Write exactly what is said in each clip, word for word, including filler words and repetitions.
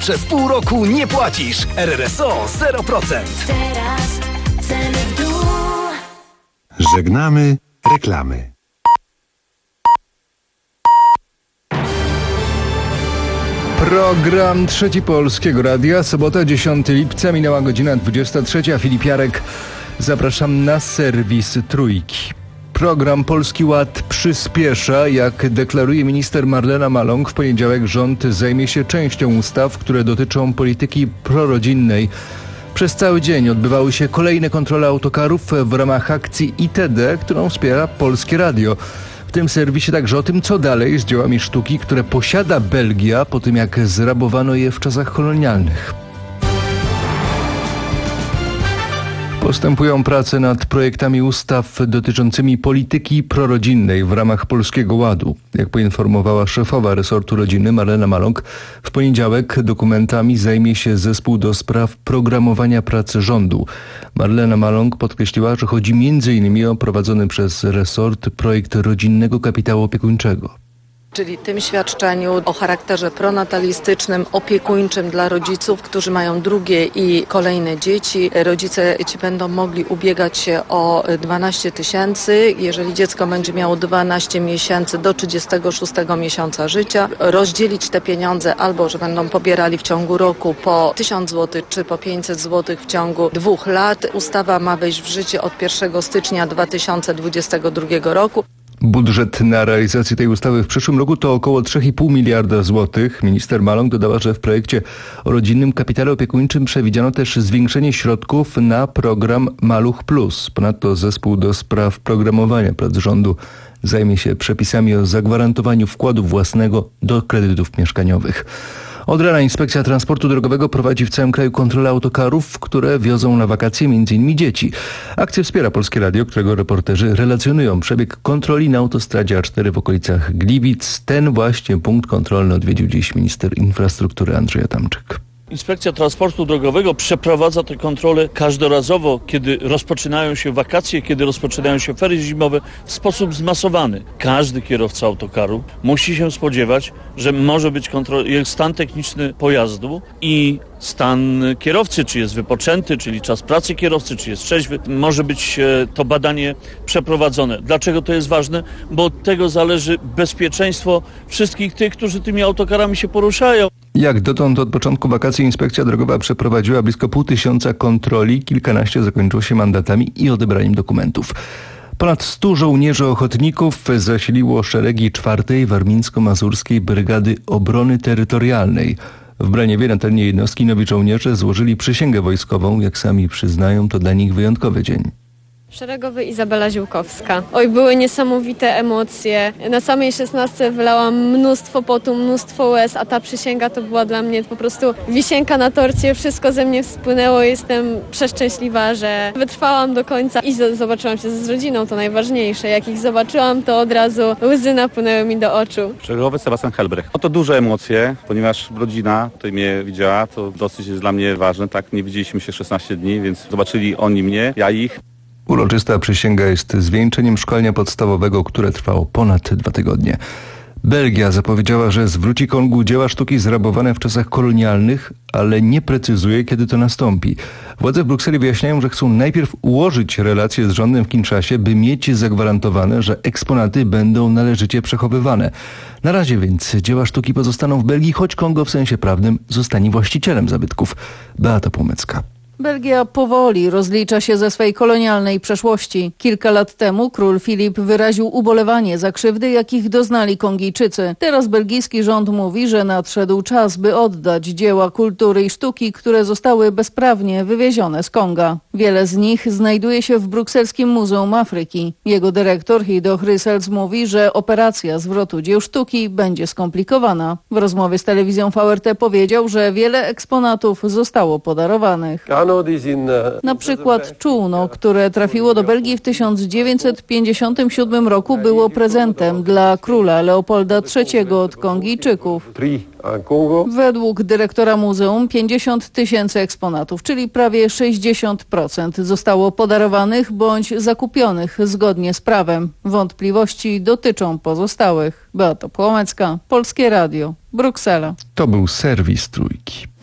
przez pół roku nie płacisz. R R S O zero procent. Teraz ceny w dół. Żegnamy reklamy. Program Trzeci Polskiego Radia, sobota dziesiątego lipca, minęła godzina dwudziesta trzecia. Filip Jarek, zapraszam na serwis Trójki. Program Polski Ład przyspiesza. Jak deklaruje minister Marlena Maląg, w poniedziałek rząd zajmie się częścią ustaw, które dotyczą polityki prorodzinnej. Przez cały dzień odbywały się kolejne kontrole autokarów w ramach akcji I T D, którą wspiera Polskie Radio. W tym serwisie także o tym, co dalej z dziełami sztuki, które posiada Belgia po tym, jak zrabowano je w czasach kolonialnych. Postępują prace nad projektami ustaw dotyczącymi polityki prorodzinnej w ramach Polskiego Ładu. Jak poinformowała szefowa resortu rodziny Marlena Maląg, w poniedziałek dokumentami zajmie się zespół do spraw programowania pracy rządu. Marlena Maląg podkreśliła, że chodzi między innymi o prowadzony przez resort projekt rodzinnego kapitału opiekuńczego. Czyli tym świadczeniu o charakterze pronatalistycznym, opiekuńczym dla rodziców, którzy mają drugie i kolejne dzieci. Rodzice ci będą mogli ubiegać się o dwanaście tysięcy, jeżeli dziecko będzie miało dwanaście miesięcy do trzydziestego szóstego miesiąca życia. Rozdzielić te pieniądze albo, że będą pobierali w ciągu roku po tysiąc złotych czy po pięćset złotych w ciągu dwóch lat. Ustawa ma wejść w życie od pierwszego stycznia dwa tysiące dwudziestego drugiego roku. Budżet na realizację tej ustawy w przyszłym roku to około trzy i pół miliarda złotych. Minister Maląg dodała, że w projekcie o rodzinnym kapitale opiekuńczym przewidziano też zwiększenie środków na program Maluch Plus. Ponadto zespół do spraw programowania prac rządu zajmie się przepisami o zagwarantowaniu wkładu własnego do kredytów mieszkaniowych. Od rana Inspekcja Transportu Drogowego prowadzi w całym kraju kontrolę autokarów, które wiozą na wakacje między innymi dzieci. Akcję wspiera Polskie Radio, którego reporterzy relacjonują przebieg kontroli na autostradzie A cztery w okolicach Gliwic. Ten właśnie punkt kontrolny odwiedził dziś minister infrastruktury Andrzej Adamczyk. Inspekcja Transportu Drogowego przeprowadza te kontrole każdorazowo, kiedy rozpoczynają się wakacje, kiedy rozpoczynają się ferie zimowe, w sposób zmasowany. Każdy kierowca autokaru musi się spodziewać, że może być kontrol, jest stan techniczny pojazdu i stan kierowcy, czy jest wypoczęty, czyli czas pracy kierowcy, czy jest trzeźwy. Może być to badanie przeprowadzone. Dlaczego to jest ważne? Bo od tego zależy bezpieczeństwo wszystkich tych, którzy tymi autokarami się poruszają. Jak dotąd od początku wakacji Inspekcja Drogowa przeprowadziła blisko pół tysiąca kontroli, kilkanaście zakończyło się mandatami i odebraniem dokumentów. Ponad stu żołnierzy ochotników zasiliło szeregi czwartej Warmińsko-Mazurskiej Brygady Obrony Terytorialnej. W Braniewie na terenie jednostki nowi żołnierze złożyli przysięgę wojskową. Jak sami przyznają, to dla nich wyjątkowy dzień. Szeregowy Izabela Ziółkowska. Oj, były niesamowite emocje. Na samej szesnastce wylałam mnóstwo potu, mnóstwo łez, a ta przysięga to była dla mnie po prostu wisienka na torcie. Wszystko ze mnie wspłynęło. Jestem przeszczęśliwa, że wytrwałam do końca i z- zobaczyłam się z rodziną, to najważniejsze. Jak ich zobaczyłam, to od razu łzy napłynęły mi do oczu. Szeregowy Sebastian Helbrecht. No to duże emocje, ponieważ rodzina tutaj mnie widziała, to dosyć jest dla mnie ważne. Tak, nie widzieliśmy się szesnaście dni, więc zobaczyli oni mnie, ja ich. Uroczysta przysięga jest zwieńczeniem szkolenia podstawowego, które trwało ponad dwa tygodnie. Belgia zapowiedziała, że zwróci Kongu dzieła sztuki zrabowane w czasach kolonialnych, ale nie precyzuje, kiedy to nastąpi. Władze w Brukseli wyjaśniają, że chcą najpierw ułożyć relacje z rządem w Kinszasie, by mieć zagwarantowane, że eksponaty będą należycie przechowywane. Na razie więc dzieła sztuki pozostaną w Belgii, choć Kongo w sensie prawnym zostanie właścicielem zabytków. Beata Płomecka. Belgia powoli rozlicza się ze swej kolonialnej przeszłości. Kilka lat temu król Filip wyraził ubolewanie za krzywdy, jakich doznali Kongijczycy. Teraz belgijski rząd mówi, że nadszedł czas, by oddać dzieła kultury i sztuki, które zostały bezprawnie wywiezione z Konga. Wiele z nich znajduje się w brukselskim Muzeum Afryki. Jego dyrektor Hido Chrysels mówi, że operacja zwrotu dzieł sztuki będzie skomplikowana. W rozmowie z telewizją V R T powiedział, że wiele eksponatów zostało podarowanych. Na przykład czółno, które trafiło do Belgii w tysiąc dziewięćset pięćdziesiątym siódmym roku, było prezentem dla króla Leopolda trzeciego od Kongijczyków. Według dyrektora muzeum pięćdziesiąt tysięcy eksponatów, czyli prawie sześćdziesiąt procent zostało podarowanych bądź zakupionych zgodnie z prawem. Wątpliwości dotyczą pozostałych. Beata Płomecka, Polskie Radio, Bruksela. To był serwis Trójki.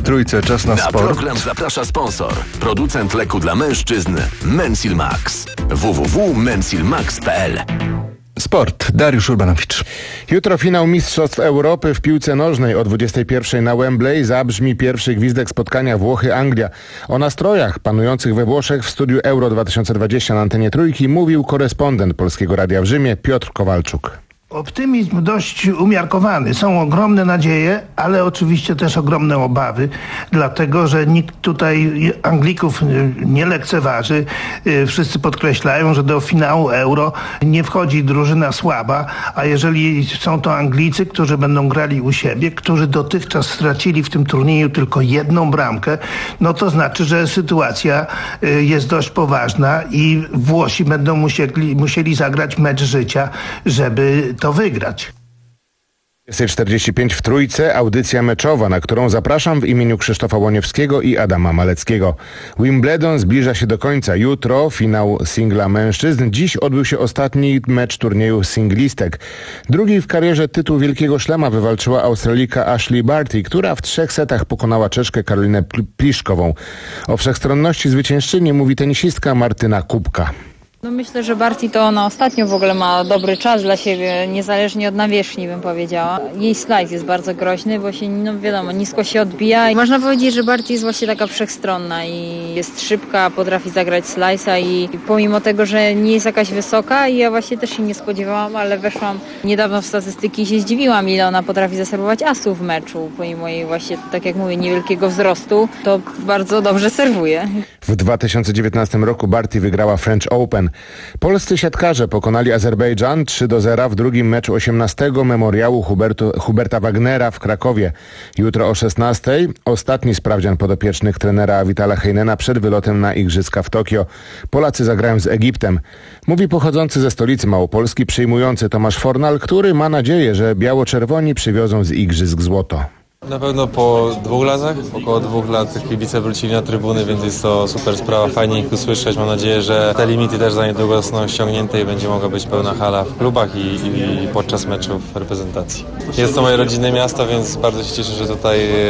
Trójce czas na, na sport. Na program zaprasza sponsor. Producent leku dla mężczyzn Mensil Max. w w w kropka mensil max kropka p l. Sport. Dariusz Urbanowicz. Jutro finał Mistrzostw Europy w piłce nożnej. O dwudziestej pierwszej na Wembley zabrzmi pierwszy gwizdek spotkania Włochy-Anglia. O nastrojach panujących we Włoszech w studiu Euro dwa tysiące dwadzieścia na antenie Trójki mówił korespondent Polskiego Radia w Rzymie Piotr Kowalczuk. Optymizm dość umiarkowany. Są ogromne nadzieje, ale oczywiście też ogromne obawy, dlatego że nikt tutaj Anglików nie lekceważy. Wszyscy podkreślają, że do finału Euro nie wchodzi drużyna słaba, a jeżeli są to Anglicy, którzy będą grali u siebie, którzy dotychczas stracili w tym turnieju tylko jedną bramkę, no to znaczy, że sytuacja jest dość poważna i Włosi będą musieli, musieli zagrać mecz życia, żeby to wygrać. dwudziesta czterdzieści pięć w Trójce, audycja meczowa, na którą zapraszam w imieniu Krzysztofa Łoniewskiego i Adama Maleckiego. Wimbledon zbliża się do końca. Jutro finał singla mężczyzn. Dziś odbył się ostatni mecz turnieju singlistek. Drugi w karierze tytuł Wielkiego Szlema wywalczyła Australijka Ashley Barty, która w trzech setach pokonała Czeszkę Karolinę Pliszkową. O wszechstronności zwyciężczyni mówi tenisistka Martyna Kubka. No myślę, że Barty to ona ostatnio w ogóle ma dobry czas dla siebie, niezależnie od nawierzchni, bym powiedziała. Jej slajd jest bardzo groźny, bo się, no wiadomo, nisko się odbija i można powiedzieć, że Barty jest właśnie taka wszechstronna i jest szybka, potrafi zagrać slice'a i pomimo tego, że nie jest jakaś wysoka i ja właśnie też się nie spodziewałam, ale weszłam niedawno w statystyki i się zdziwiłam, ile ona potrafi zaserwować asów w meczu, pomimo jej właśnie, tak jak mówię, niewielkiego wzrostu, to bardzo dobrze serwuje. W dwa tysiące dziewiętnastym roku Barty wygrała French Open. Polscy siatkarze pokonali Azerbejdżan trzy do zera w drugim meczu osiemnastego memoriału Hubertu, Huberta Wagnera w Krakowie. Jutro o szesnastej ostatni sprawdzian podopiecznych trenera Vitala Heinena przed wylotem na Igrzyska w Tokio. Polacy zagrają z Egiptem. Mówi pochodzący ze stolicy Małopolski przyjmujący Tomasz Fornal, który ma nadzieję, że biało-czerwoni przywiozą z Igrzysk złoto. Na pewno po dwóch latach, około dwóch lat kibice wrócili na trybuny, więc jest to super sprawa, fajnie ich usłyszeć. Mam nadzieję, że te limity też za niedługo zostaną ściągnięte i będzie mogła być pełna hala w klubach i, i podczas meczów reprezentacji. Jest to moje rodzinne miasto, więc bardzo się cieszę, że tutaj e,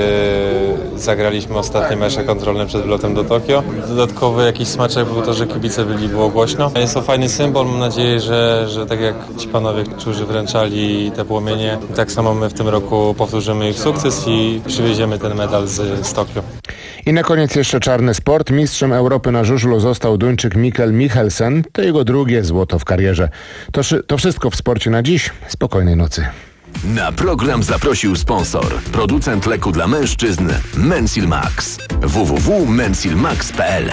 zagraliśmy ostatnie mecze kontrolne przed wylotem do Tokio. Dodatkowy jakiś smaczek był to, że kibice byli, było głośno. Jest to fajny symbol, mam nadzieję, że, że tak jak ci panowie, którzy wręczali te płomienie, tak samo my w tym roku powtórzymy ich sukces i przywieziemy ten medal z, z Tokio. I na koniec jeszcze czarny sport. Mistrzem Europy na żużlu został Duńczyk Mikkel Michelsen. To jego drugie złoto w karierze. To, to wszystko w sporcie na dziś. Spokojnej nocy. Na program zaprosił sponsor. Producent leku dla mężczyzn Mensil Max. w w w kropka mensil max kropka p l.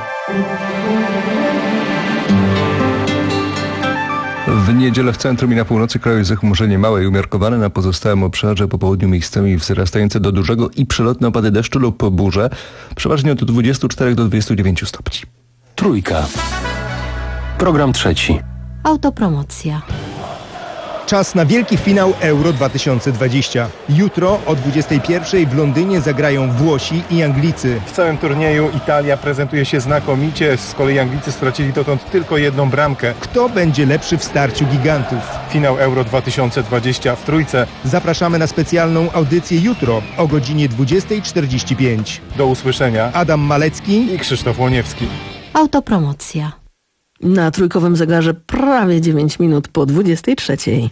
W niedzielę w centrum i na północy kraju zachmurzenie małe i umiarkowane, na pozostałym obszarze po południu miejscami wzrastające do dużego i przelotne opady deszczu lub burze, przeważnie od dwudziestu czterech do dwudziestu dziewięciu stopni. Trójka. Program trzeci. Autopromocja. Czas na wielki finał Euro dwa tysiące dwadzieścia. Jutro o dwudziestej pierwszej w Londynie zagrają Włosi i Anglicy. W całym turnieju Italia prezentuje się znakomicie, z kolei Anglicy stracili dotąd tylko jedną bramkę. Kto będzie lepszy w starciu gigantów? Finał Euro dwa tysiące dwadzieścia w Trójce. Zapraszamy na specjalną audycję jutro o godzinie dwudziestej czterdzieści pięć. Do usłyszenia. Adam Malecki i Krzysztof Łoniewski. Autopromocja. Na trójkowym zegarze prawie dziewięć minut po dwudziestej trzeciej.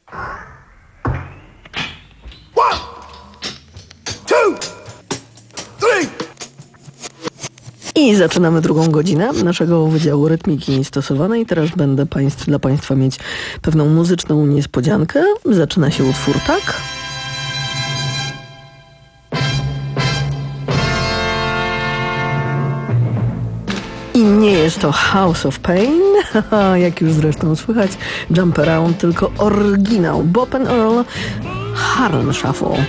I zaczynamy drugą godzinę naszego Wydziału Rytmiki Stosowanej. Teraz będę państw, dla Państwa mieć pewną muzyczną niespodziankę. Zaczyna się utwór tak. I nie jest to House of Pain, jak już zresztą słychać, Jump Around, tylko oryginał Bob and Earl, Harlem Shuffle.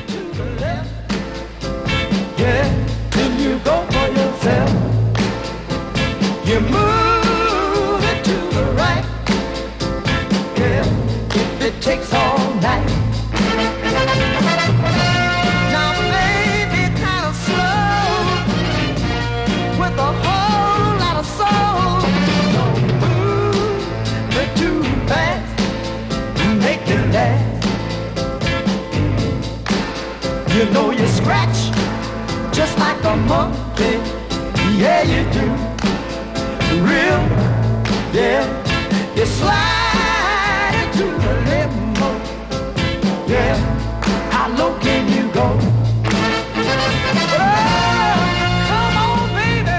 Yeah, then you go for yourself. You move it to the right. Yeah, if it takes all night. Now baby, kind of slow, with a whole lot of soul. Don't move it too fast, make it last. You know you scratch just like a monkey. Yeah, you do. Real, yeah. You slide into the limbo. Yeah. How low can you go? Oh, come on, baby.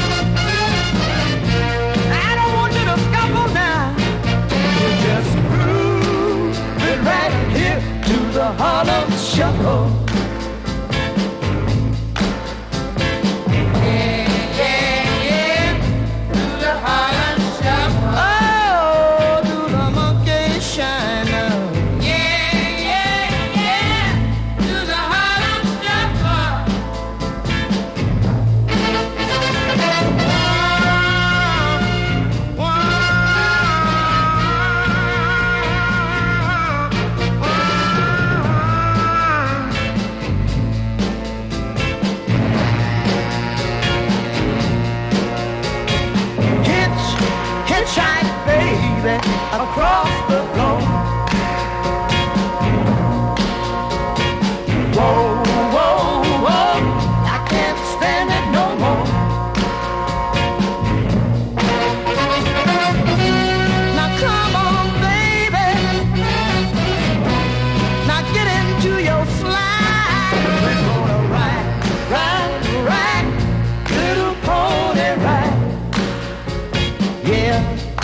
I don't want you to scuffle now. You just groove it right here to the Harlem Shuffle. Across the floor. Whoa, whoa, whoa, I can't stand it no more. Now come on, baby. Now get into your slide. We're gonna ride, ride, ride, little pony ride. Yeah.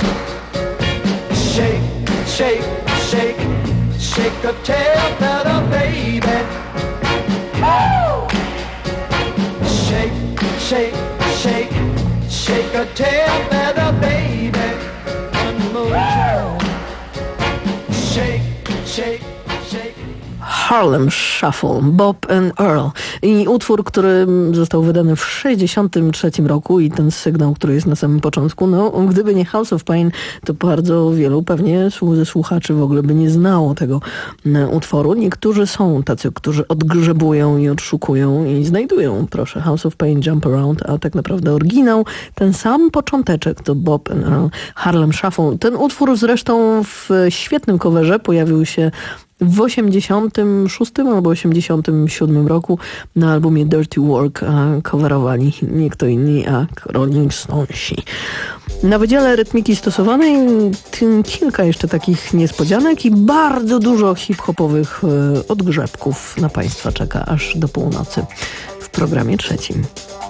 Shake, shake, shake, shake a tail feather, baby. Woo! Shake, shake, shake, shake a tail feather, baby. One more time. Shake, shake, shake. Harlem Shuffle, Bob and Earl. I utwór, który został wydany w sześćdziesiątym trzecim roku i ten sygnał, który jest na samym początku, no gdyby nie House of Pain, to bardzo wielu pewnie ze słuchaczy w ogóle by nie znało tego utworu. Niektórzy są tacy, którzy odgrzebują i odszukują i znajdują, proszę, House of Pain, Jump Around, a tak naprawdę oryginał, ten sam począteczek to Bob and Earl, Harlem Shuffle. Ten utwór zresztą w świetnym coverze pojawił się w osiemdziesiątym szóstym albo osiemdziesiątym siódmym roku na albumie Dirty Work coverowali nie kto inni, jak Rolling Stonesi. Na wydziale rytmiki stosowanej kilka jeszcze takich niespodzianek i bardzo dużo hip-hopowych odgrzebków na Państwa czeka aż do północy w programie trzecim.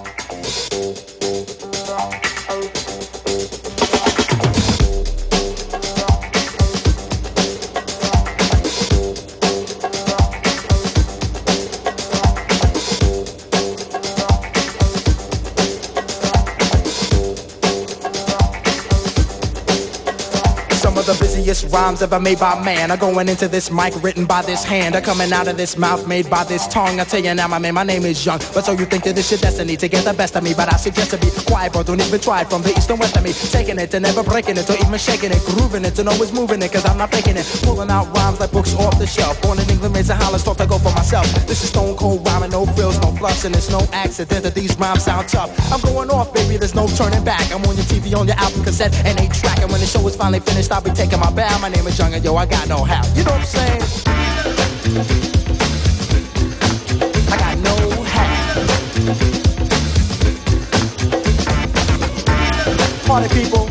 Rhymes ever made by man are going into this mic written by this hand are coming out of this mouth made by this tongue. I tell you now, my man, my name is Young, but so you think that this your destiny to get the best of me, but I suggest to be quiet, bro, don't even try it. From the east and west of me, taking it and never breaking it or even shaking it, grooving it and always moving it, cause I'm not faking it, pulling out rhymes like books off the shelf. Born in England, raised in Holland, thought I go for myself. This is stone cold rhyming, no frills, no fluffs, and it's no accident that these rhymes sound tough. I'm going off, baby, there's no turning back. I'm on your T V, on your album cassette, and eight track, and when the show is finally finished, I'll be taking my bow. My name is Young, and yo, I got no how. You know what I'm saying? I got no how. Party people,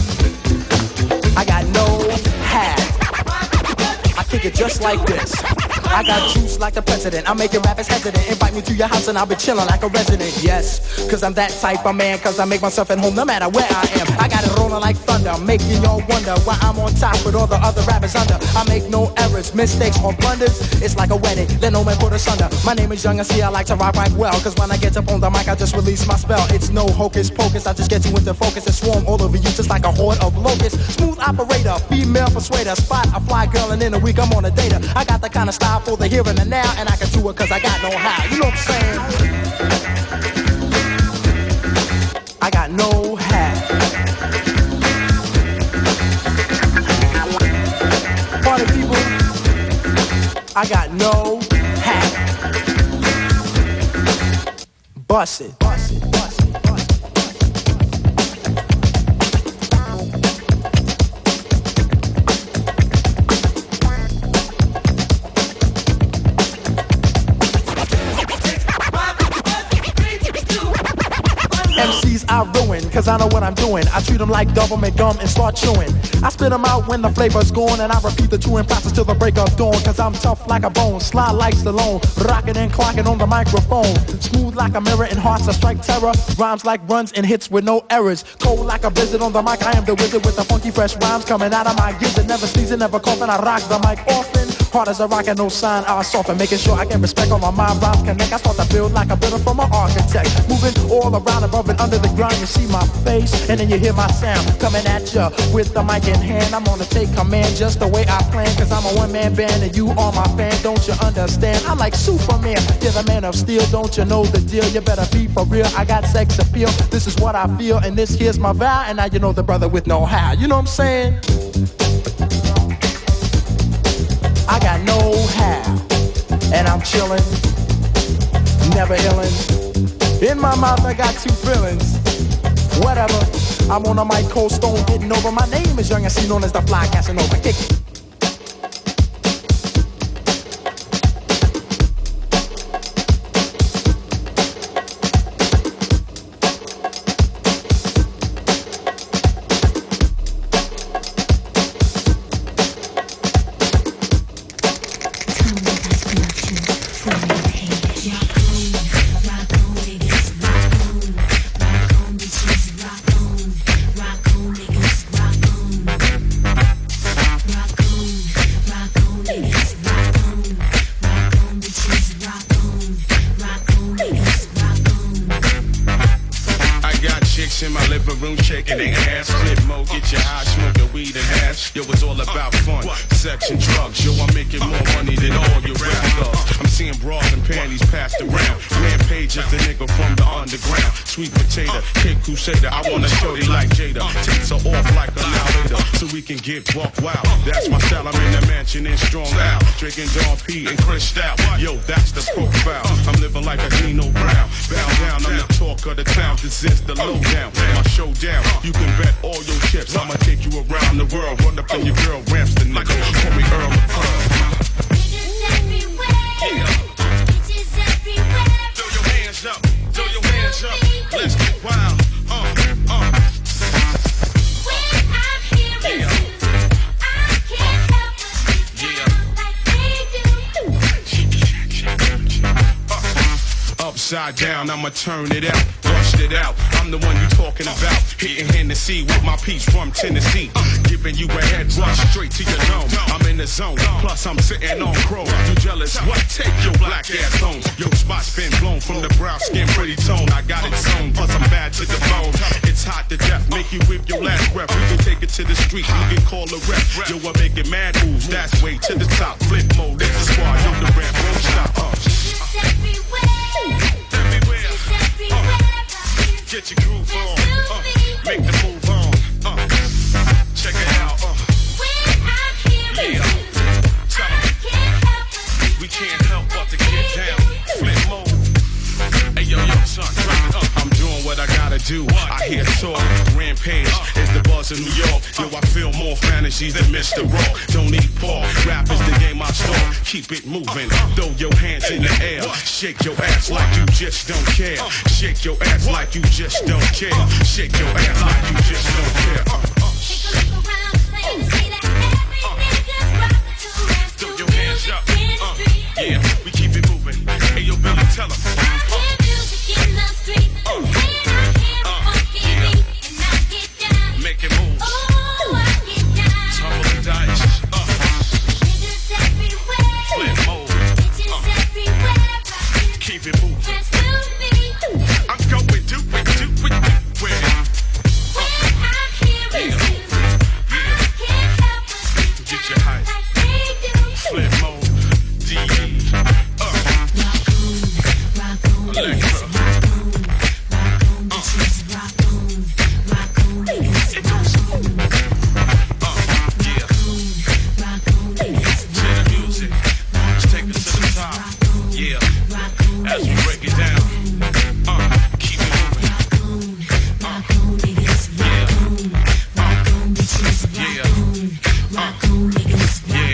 I got no how. I kick it just like this. I got juice like the president. I'm making rappers hesitant. Invite me to your house and I'll be chilling like a resident. Yes, cause I'm that type of man. Cause I make myself at home no matter where I am. I got it rolling like thunder, making y'all wonder why I'm on top with all the other rappers under. I make no errors, mistakes or blunders. It's like a wedding, let no man put us under. My name is Young and see I like to rock right well. Cause when I get up on the mic I just release my spell. It's no hocus pocus, I just get you into focus and swarm all over you just like a horde of locusts. Smooth operator, female persuader, spot a fly girl and in a week I'm on a data. I got the kind of style for the here and the now, and I can do it cause I got no how. You know what I'm saying? I got no how. Party people, I got no how. Bust it. Bust it. Bust it. Bust it. I ruin, cause I know what I'm doing. I treat them like government gum and start chewing. I spit them out when the flavor's gone, and I repeat the chewing process till the break of dawn. Cause I'm tough like a bone, sly like Stallone, rocking and clocking on the microphone. Smooth like a mirror and hearts that strike terror. Rhymes like runs and hits with no errors. Cold like a blizzard on the mic, I am the wizard with the funky fresh rhymes coming out of my gizzard. Never sneezing, never coughing, I rock the mic often. Hard as a rock and no sign, I soften. Making sure I get respect on my mind, rhymes connect. I start to build like a builder from an architect. Moving all around, above and under the ground. You see my face, and then you hear my sound coming at ya with the mic in hand. I'm gonna take command just the way I plan, cause I'm a one-man band and you are my fan. Don't you understand? I'm like Superman, you're the man of steel. Don't you know the deal? You better be for real. I got sex appeal, this is what I feel, and this here's my vow. And now you know the brother with no how. You know what I'm saying? I got no how, and I'm chillin', never illin'. In my mouth I got two feelings. Whatever, I'm on a mic, cold stone, getting over. My name is Young and C, known as the Fly Casanova. Kick it. I wanna show you like Jada. Takes her off like a now later, so we can get walk wild. That's my style, I'm in the mansion in strong out. Drinking Don P and Chris out. Yo, that's the profile. I'm living like a Nino Brown. Bow down, I'm the talk of the town. This is the lowdown, my showdown. You can bet all your chips, I'ma take you around the world. Run up on your girl, ramps the nigga. Call me Earl of Pearl. Throw your hands up, throw your hands up. Let's get wild. Upside down, I'ma turn it out, bust it out. I'm the one you talking about. Hitting Hennessy with my piece from Tennessee. Giving you a head rush straight to your dome. I'm in the zone, plus I'm sitting on chrome. You jealous? What? Take your black ass home. Your spot's been blown from the brown skin, pretty tone. I got it sewn, plus I'm bad to the bone. It's hot to death, make you whip your last breath. We can take it to the street, you can call a rep. Yo, I'm making mad moves, that's way to the top. Flip mode, this is squad, yo, the rap won't stop. Uh. Get your groove on, uh, make the move on, uh, check it out, uh, yeah, tell 'em, we can't help but to get down, flip mode, hey yo, yo, son, drop it up, I'm doing what I gotta do, I hear talk, rampage, is the buzz in New York, yo, I feel more fantasies than Mister Rock, don't need Paul, rap is the game I start, keep it moving, throw your hands in the air, shake your ass like you just don't care, shake your ass like you just don't care, shake your ass like you just don't care. Uh, uh. Throw your hands up, uh, yeah, we keep it moving. Hey yo, Billy, tell 'em. Uh, uh, yeah. Make it move. Tumble the dice. Uh, flip mode. Uh, keep it moving. I'm going do it, do it, do it. Where? Uh, yeah. Yeah. Get your hype. Flip mode. D E. Uh. Electra. As we break it down, uh, keep it moving. Uh, yeah, uh, yeah, uh, yeah.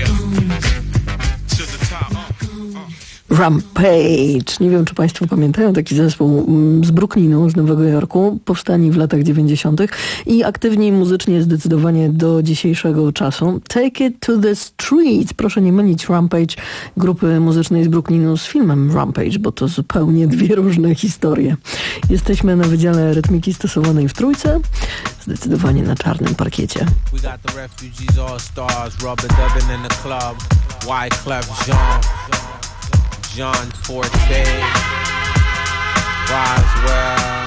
Rampage. Nie wiem, czy Państwo pamiętają taki zespół z Brooklynu, z Nowego Jorku, powstani w latach dziewięćdziesiątych i aktywni muzycznie zdecydowanie do dzisiejszego czasu. Take It to the Streets. Proszę nie mylić Rampage grupy muzycznej z Brooklynu z filmem Rampage, bo to zupełnie dwie różne historie. Jesteśmy na Wydziale Rytmiki Stosowanej w Trójce, zdecydowanie na czarnym parkiecie. We got the Refugees All Stars, Rubber Dubbin in the club, Wyclef Jean, John Forte, Roswell.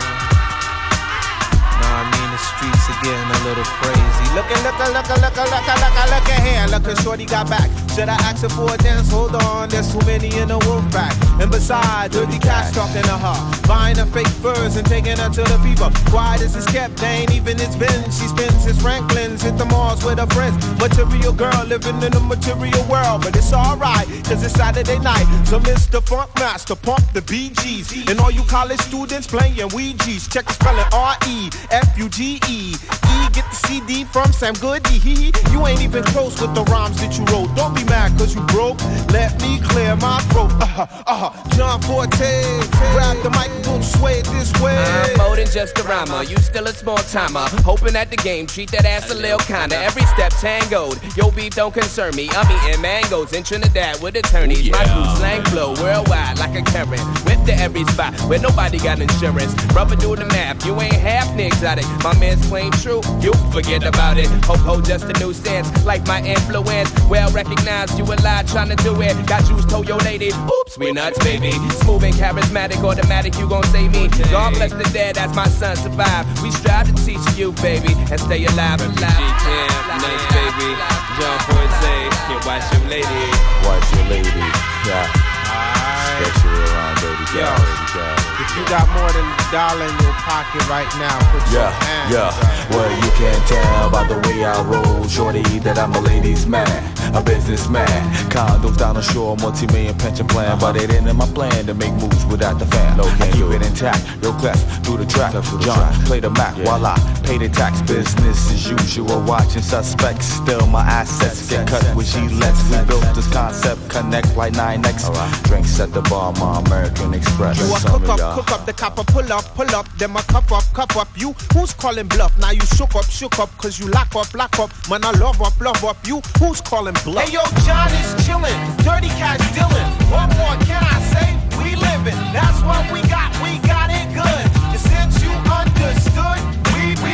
Now I mean the streets are getting a little crazy. Lookin', lookin', lookin', lookin', lookin', lookin', lookin' here. Lookin', shorty got back. Should I ask her for a dance? Hold on, there's too many in the wolf pack. And besides, dirty cats talking to her, buying her fake furs and taking her to the fever. Quiet as it's kept, they ain't even it's been. She spends his Franklin's, hit the malls with her friends. Material girl living in a material world, but it's alright, cause it's Saturday night. So Mister Funk Master, pump the B Gs. And all you college students playing Ouija's. Check the spelling R E F U G E. E, get the C D from Sam Goody. You ain't even close with the rhymes that you wrote. Don't be mad cause you broke. Let me clear my throat. Uh-huh, uh-huh. John Forte, grab the mic and don't sway it this way. I'm more than just a rhymer. You still a small timer. Hoping at the game, treat that ass a little kinda. Every step tangoed. Your beef don't concern me. I'm eating mangoes in Trinidad with attorneys. My crew slang flow worldwide like a current. Whip to every spot where nobody got insurance. Brother do the math. You ain't half the exotic. My man's plain true. You forget about it. Ho ho, just a new sense. Like my influence. Well recognized, you a lie trying to do it. Got juice, told your lady. Oops, we nuts, baby. Smooth and charismatic, automatic, you gon' save me. God bless the dead as my son survive. We strive to teach you, baby, and stay alive and alive. Camp, nice baby. John Forte, yeah, watch your lady. Watch your lady, yeah. Alright. Especially around baby Yo, girl, baby girl. if you got more than a dollar in your pocket right now, put your Yeah, hands yeah. up. Well, you can tell by the way I roll, shorty, that I'm a ladies' man, a businessman. Condos down the shore, multi-million pension plan, but it ain't in my plan to make moves without the fam. I keep it intact, real clef, through the track. John, play the Mac while I pay the tax. Business as usual, watching suspects. Still my assets get cut with G-Lex. We built this concept, connect like nine X. Drinks at the bar, my American Express. You a cook up, cook up, the copper pull up, pull up, then my cup up, cup up. You, who's calling bluff? Now you shook up, shook up, cause you lock up, lock up. Man, I love up, love up. You, who's calling bluff? Hey yo, John is chillin', dirty cash dealin'. What more can I say? We livin', that's what we got, we got it good. And since you understood, we, we,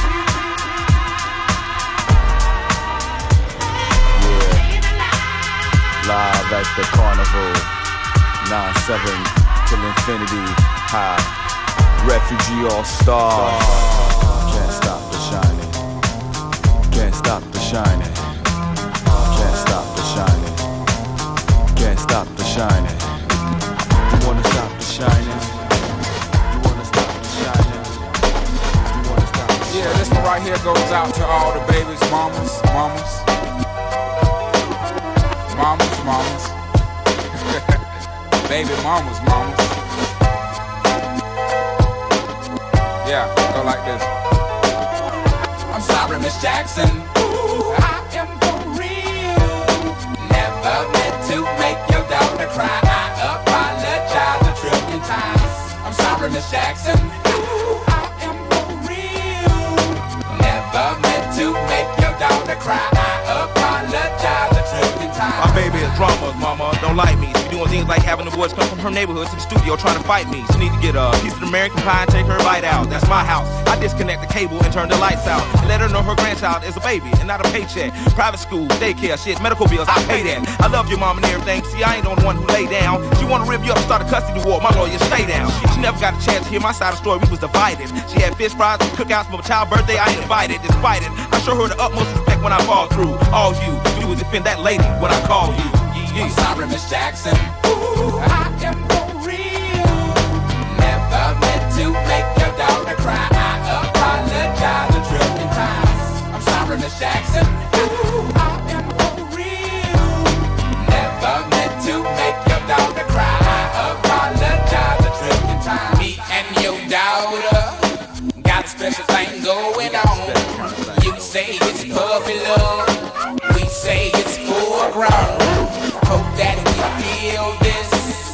Live at the carnival, nine seven till infinity, high, refugee all stars. Can't stop the shining, can't stop the shining, can't stop the shining, can't stop the shining. You wanna stop the shining? You wanna stop the shining? You wanna stop the shining? Yeah, this one right here goes out to all the babies, mamas, mamas. Mamas, mamas. Baby mamas, mamas. Yeah, go like this. I'm sorry, Miss Jackson. Ooh, I am for real. Never meant to make your daughter cry. I apologize a trillion times. I'm sorry, Miss Jackson. Ooh, I am for real. Never meant to make your daughter cry. I apologize a trillion times. My baby is drama, mama, don't like me. She doing things like having the boys come from her neighborhood to the studio trying to fight me. She need to get a piece of American pie and take her bite out. That's my house. I disconnect the cable and turn the lights out. And let her know her grandchild is a baby and not a paycheck. Private school, daycare, shit, medical bills, I pay that. I love your mom and everything. See, I ain't the one who lay down. She wanna rip you up and start a custody war. My lawyer, stay down. She never got a chance to hear my side of the story. We was divided. She had fish fries and cookouts for my child's birthday. I ain't invited. Despite it, I show her the utmost respect when I fall through. All you, you was defend that lady when I call you. I'm sorry, Miss Jackson. Ooh, I am for real. Never meant to make your daughter cry. I apologize a trillion times. I'm sorry, Miss Jackson. Ooh, I am for real. Never meant to make your daughter cry. I apologize a trillion times. Me and your daughter got a special thing going on. You say it's puppy love. We say it's full grown. Hope that we feel this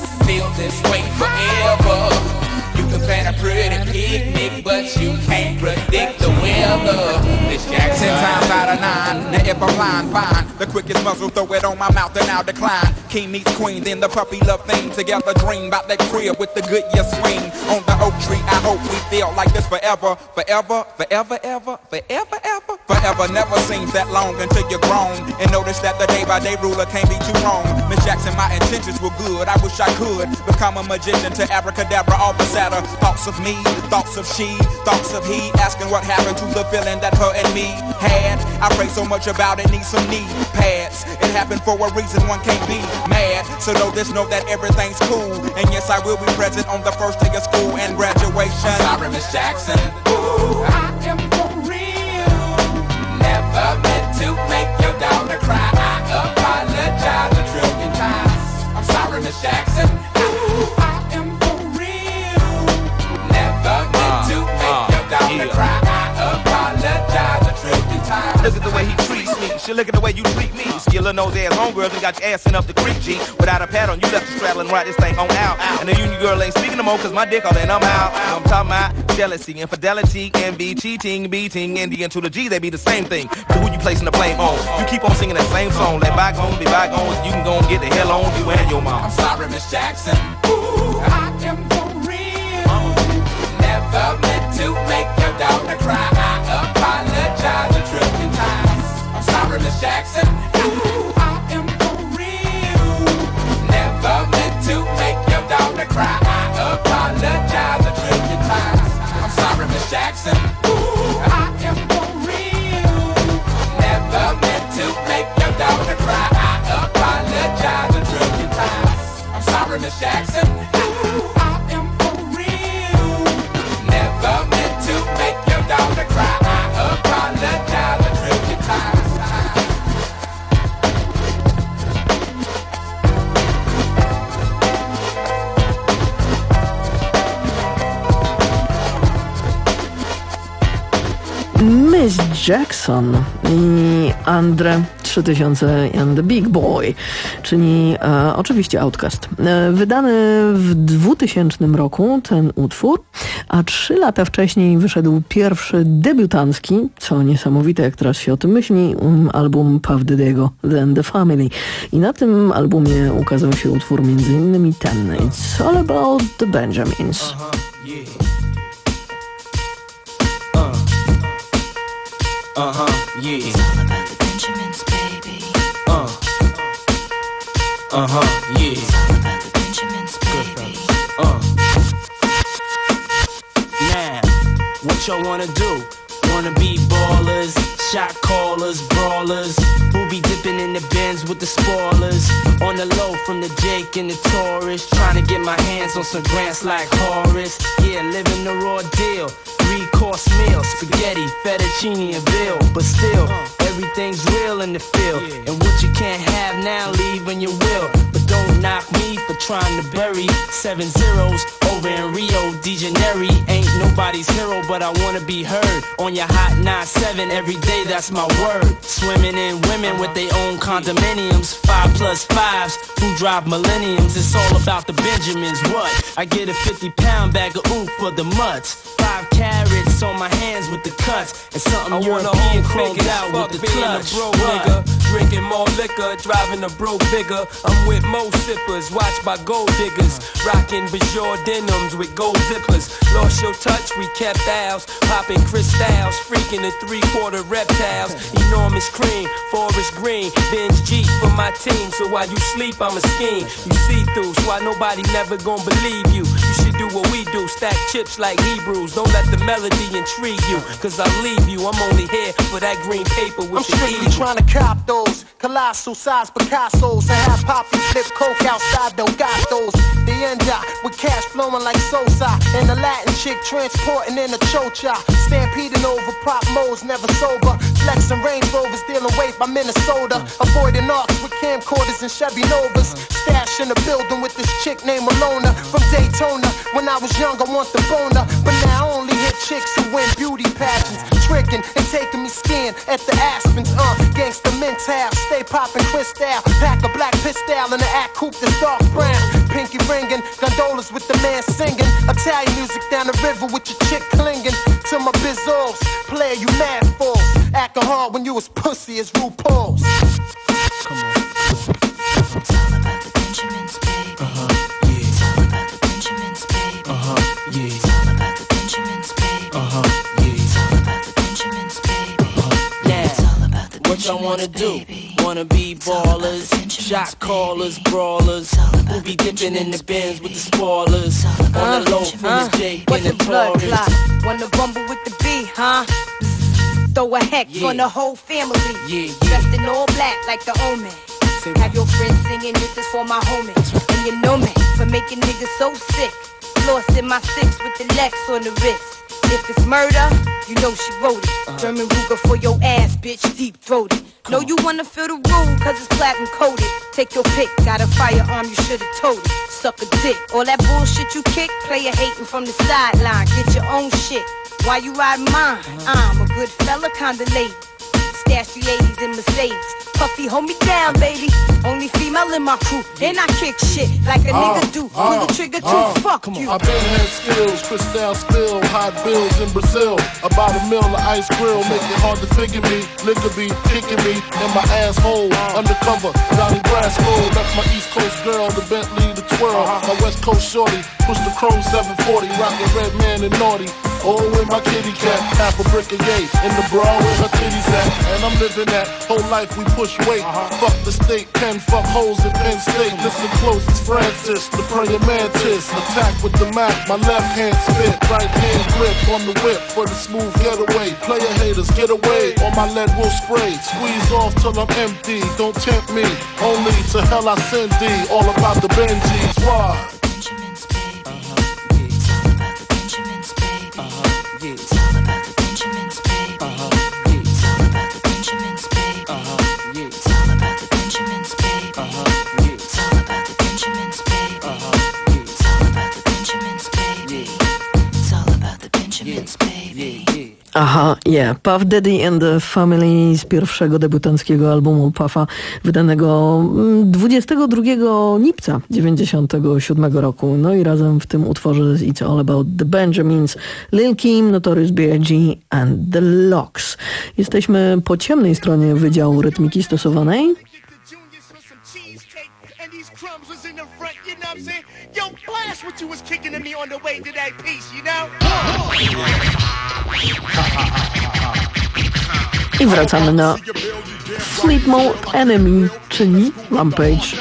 I'm blind, fine. The quickest muzzle, throw it on my mouth and I'll decline. King meets queen, then the puppy love thing. Together dream about that crib with the good year swing. On the oak tree, I hope we feel like this forever. Forever, forever, ever, forever, ever. Forever never seems that long until you're grown. And notice that the day by day ruler can't be too wrong. Miss Jackson, my intentions were good. I wish I could become a magician to abracadabra, all the sadder. Thoughts of me, thoughts of she, thoughts of he. Asking what happened to the feeling that her and me had. I pray so much about it, need some knee pads. It happened for a reason, one can't be mad. So know this, know that everything's cool. And yes, I will be present on the first day of school and graduation. I'm sorry, Miss Jackson. Ooh, I am for real. Never meant to make your daughter cry. I apologize a trillion times. I'm sorry, Miss Jackson. Ooh, I am for real. Never meant to make your daughter cry. I apologize a trillion times. Look at the way he treats me. Shit, look at the way you treat me. You your little nose ass homegirls and got your ass sent up the creek, G. Without a pad on, you left the straddle and ride this thing on out. And the union girl ain't speaking no more, cause my dick all in, I'm out. I'm talking about jealousy, infidelity, envy, cheating, beating, and the N to the G, they be the same thing. So who you placing the blame on? You keep on singing that same song. Let bygones be bygones, you can go and get the hell on you and your mom. I'm sorry, Miss Jackson. Ooh, I am for real. Never meant to make your daughter cry. I apologize a trillion times. I'm sorry, Miss Jackson. Ooh, I am for real. Never meant to make your daughter cry. I apologize a trillion times. I'm sorry, Miss Jackson. Ooh, I am for real. Never meant to make your daughter cry. I apologize a trillion times. I'm sorry, Miss Jackson. Ooh, I am for real. Never meant to make your daughter cry. I apologize a trillion times. Miss Jackson i Andre trzy tysiące and the Big Boy, czyli e, oczywiście Outkast. E, wydany w dwutysięcznym roku ten utwór, a trzy lata wcześniej wyszedł pierwszy debiutancki, co niesamowite jak teraz się o tym myśli, um, album Puff Daddy'ego Then the Family. I na tym albumie ukazał się utwór między innymi ten It's All About the Benjamins. Uh-huh, yeah. Uh-huh, yeah. It's all about the Benjamins, baby. Uh. Uh-huh, yeah. It's all about the Benjamins, baby. Uh. Now, what y'all wanna do? Wanna be ballers, shot callers, brawlers, who be dipping in the bins with the spoilers. On the low from the Jake and the Taurus, trying to get my hands on some grants like Horace. Yeah, living the raw deal. Three-course meal, spaghetti, fettuccine, and veal. But still, everything's real in the field. And what you can't have now, leave when you will. But don't knock me for trying to bury seven zeros over in Rio de Janeiro. Ain't nobody's hero, but I wanna be heard. On your hot nine seven every day, that's my word. Swimming in women with their own condominiums. Five plus fives who drive millenniums. It's all about the Benjamins, what? I get a fifty pound bag of oof for the mutts. Five carrots on my hands with the cuts. And something I European chromed out with the clutch. Broke nigga, drinking more liquor, driving a broke bigger. I'm with most sippers, watched by gold diggers. Rocking Bajor denims with gold zippers. Lost your touch, we kept ours. Popping crystals, freaking the three-quarter reptiles. Enormous cream, forest green. Benz Jeep for my team, so while you sleep, I'm a scheme. You see through, so why nobody never gonna believe you. You should do what we do, stack chips like Hebrews. Don't let the melody intrigue you, cause I'll leave you. I'm only here for that green paper with I'm the strictly eagle. trying to cop those colossal size Picassos and have Poppy flip coke outside those gatos. The end up with cash flowing like Sosa and the Latin chick transporting in a chocha. Stampeding over pop modes, never sober. Flexing Range Rovers, dealing weight by Minnesota. Avoiding arcs with camcorders and Chevy Novas. Stash in the building with this chick named Malona from Daytona. When I was young, I want the boner, but now I only hit chicks who win beauty pageants. tricking and taking me skiing at the Aspens. Uh, gangsta mental, stay popping crystal. Pack a black pistol in the act coupe that's dark brown. Pinky ringing, gondolas with the man singing. Italian music down the river with your chick clinging to my bizzles. Player, you mad fools. Acting hard when you as pussy as RuPaul's. Come on. It's all about the Benjamins, baby. Uh-huh, yeah. It's all about the Benjamins, baby. Uh-huh, yeah. It's all about the Benjamins, baby. Uh-huh, yeah. It's all about the Benjamins, baby. Uh-huh, yeah. It's all about the Benjamins, what y'all wanna do? Baby. Wanna be ballers, shot callers, brawlers. Who be dipping in the bins with the spoilers? On the low from the Jake and the Taurus. Wanna rumble with the B, huh? Throw a hex yeah. on the whole family. Yeah, yeah. Dressed in all black like the Omen. Have your friends singing, this is for my homies. And you know me for making niggas so sick. Lost in my six with the Lex on the wrist. If it's murder, you know she wrote it. Uh-huh. German Ruger for your ass, bitch, deep throated. Know you wanna feel the room, cause it's platinum coated. Take your pick, got a firearm, you should've told it. Suck a dick, all that bullshit you kick, player hating from the sideline. Get your own shit, why you riding mine? I'm a good fella, kinda lady. Stash three eighties in Mercedes. Puffy, hold me down, baby. Only female in my crew. Then I kick shit like a uh, nigga do. Pull uh, the trigger too, uh, fuck you. I've been had skills, Cristal spill, hot bills in Brazil. About a mill of ice grill, make it hard to figure me. Liquor be kicking me in my asshole. Undercover, Johnny Brasco. That's my East Coast girl, the Bentley, the twirl. My West Coast shorty, push the chrome seven forty. Rockin' red man and naughty. Oh, with my kitty cat, half a brick of yay. In the bra where her titties at. And I'm living that whole life we push weight. Uh-huh. Fuck the state pen, fuck hoes in Penn State. Listen close, it's Francis, the praying mantis. Attack with the Mac, my left hand spit. Right hand grip on the whip for the smooth getaway. Player haters, get away, or my lead will spray. Squeeze off till I'm empty, don't tempt me. Only to hell I send thee. All about the Benjis, why? Aha, yeah. Puff Daddy and the Family z pierwszego debiutanckiego albumu Puffa, wydanego dwudziestego drugiego lipca dziewięćdziesiątego siódmego roku. No i razem w tym utworze It's All About the Benjamins, Lil Kim, Notorious B I G and The Lox. Jesteśmy po ciemnej stronie wydziału rytmiki stosowanej. Yo, blast what you was kicking at me on the way to that piece, you know? I wracamy na Sleep Mode Enemy, czyli Rampage.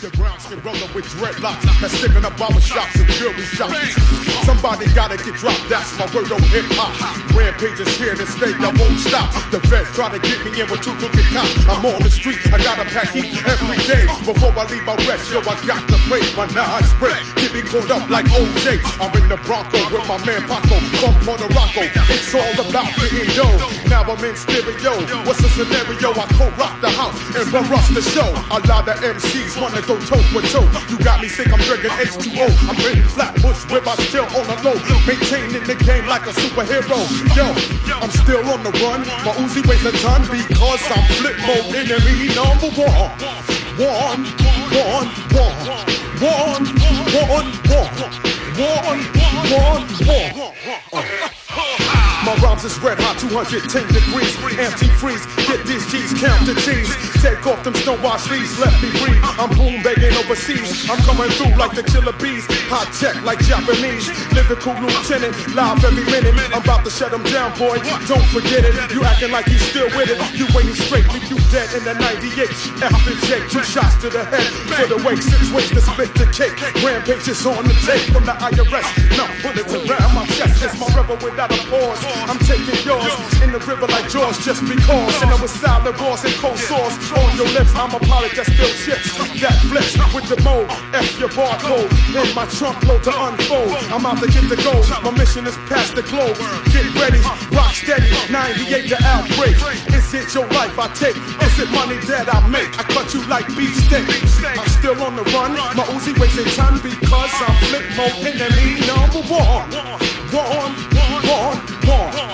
Somebody gotta get dropped, that's my word on hip-hop. Rampage is here to stay, I won't stop. The feds try to get me in with two crooked cops. I'm on the street, I gotta pack heat every day. Before I leave my rest, yo, I got to play my nine spray. Get me caught up like O J. I'm in the Bronco with my man Paco from Puerto Rico. It's all about getting dough. Now I'm in stereo. What's the scenario? I co-rock the house and run rush the show. A lot of M Cs wanna go toe for toe. You got me sick, I'm drinking H two O. I'm ready Flatbush whip, I still on the low. Maintaining the game like a superhero. Yo, I'm still on the run. My Uzi weighs a ton because I'm flip mode enemy number one. One, one, one. One, one, one. One, one, one. My rhymes is red hot, two hundred ten degrees. Anti-freeze, get these G's, count the G's. Take off them snow white sleeves, let me breathe. I'm boom begging overseas. I'm coming through like the killer bees. Hot tech like Japanese. Lyrical lieutenant, live every minute. I'm about to shut them down, boy. Don't forget it. You acting like you still with it. You ain't straight, leave you dead in the ninety-eight. After Jake, two shots to the head. For the way, six ways to split the cake. Rampage is on the tape from the I R S. No bullets around my chest. It's my rebel without a pause. I'm taking yours in the river like George just because. And I was salad balls and cold sauce on your lips. I'm a pilot that still chips. That flips with the mode. F your barcode. In my trunk load to unfold. I'm out to get the gold. My mission is past the globe. Get ready, rock steady. ninety-eight the outbreak. Is it your life I take? Is it money that I make? I cut you like beefsteak. I'm still on the run. My Uzi weighs a ton because I'm flip mode enemy number one. One, one, one, one,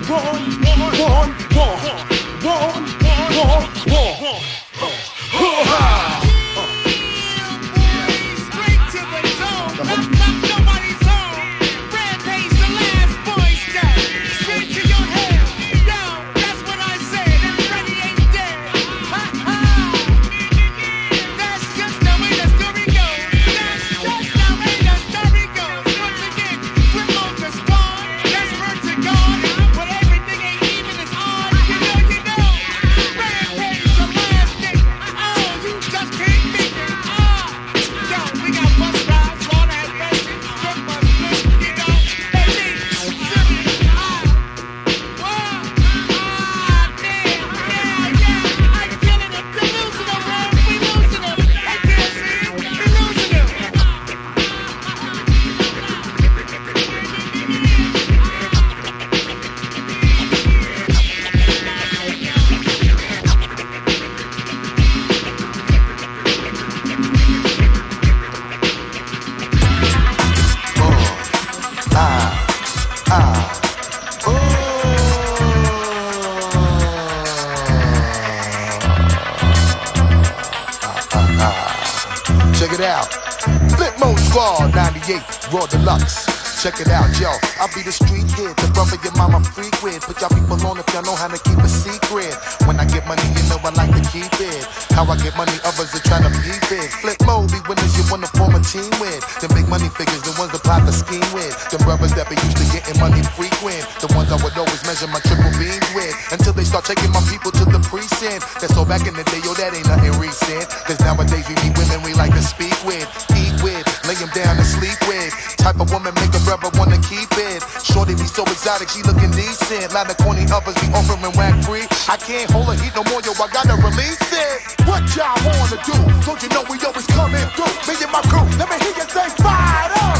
Raw Deluxe. Check it out, yo. I'll be the street kid, the brother your mama freak with. Put y'all people on if y'all know how to keep a secret. When I get money, you know I like to keep it. How I get money, others are trying to peep it. Flip mode, be winners you wanna form a team with. The big money figures, the ones that plot the scheme with. The brothers that be used to getting money frequent. The ones I would always measure my triple beams with. Until they start taking my people to the precinct. That's all back in the day, yo, that ain't nothing recent. Cause nowadays we meet women we like to speak with, eat with, lay them down and sleep with. Type of woman make a brother wanna keep it. Shorty be so exotic, she looking decent. Lot of corny others be offering whack free. I can't hold her heat no more, yo, I gotta release it. What y'all wanna do? Don't you know we always coming through? Me and my crew, let me hear you say fired up.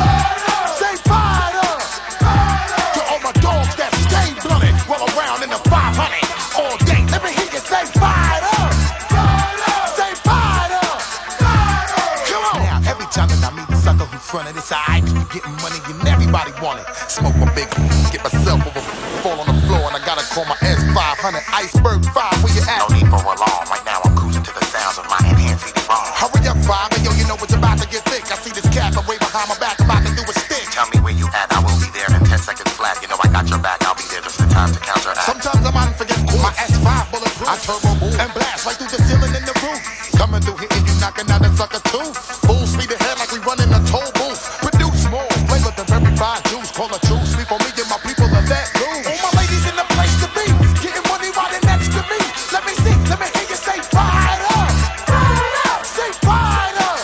Say fired up. To all my dogs that stay blunted, roll around in the five hundred all day. Let me hear you say fired up. Say fired up. Come on. Now, every time that I meet a sucker who fronted, it's alright, cause we getting money and everybody want it. Smoke my big, get myself over, fall on the floor, and I gotta call my S five hundred Iceberg five. Where you at? No need for alarm. Right now I'm cruising to the sounds of my enhanced C D ROM. Hurry up, five, and yo, you know it's about to get thick. I see this cat away behind my back, about to do a stick. Tell me where you at, I will be there in ten seconds flat. You know I got your back, I'll be there just in time to counteract. Sometimes I'm out and forget my S five bulletproof. I turbo boom and blast right through the ceiling in the roof. Coming through hitting you, knocking out a sucker tooth. Full speed ahead like we running a toll booth. Produce more, flavor the very fine juice. Call a true sleep on me and my people are let loose. All my ladies in the place to be, getting money riding next to me. Let me see, let me hear you say fired up. Say fired up.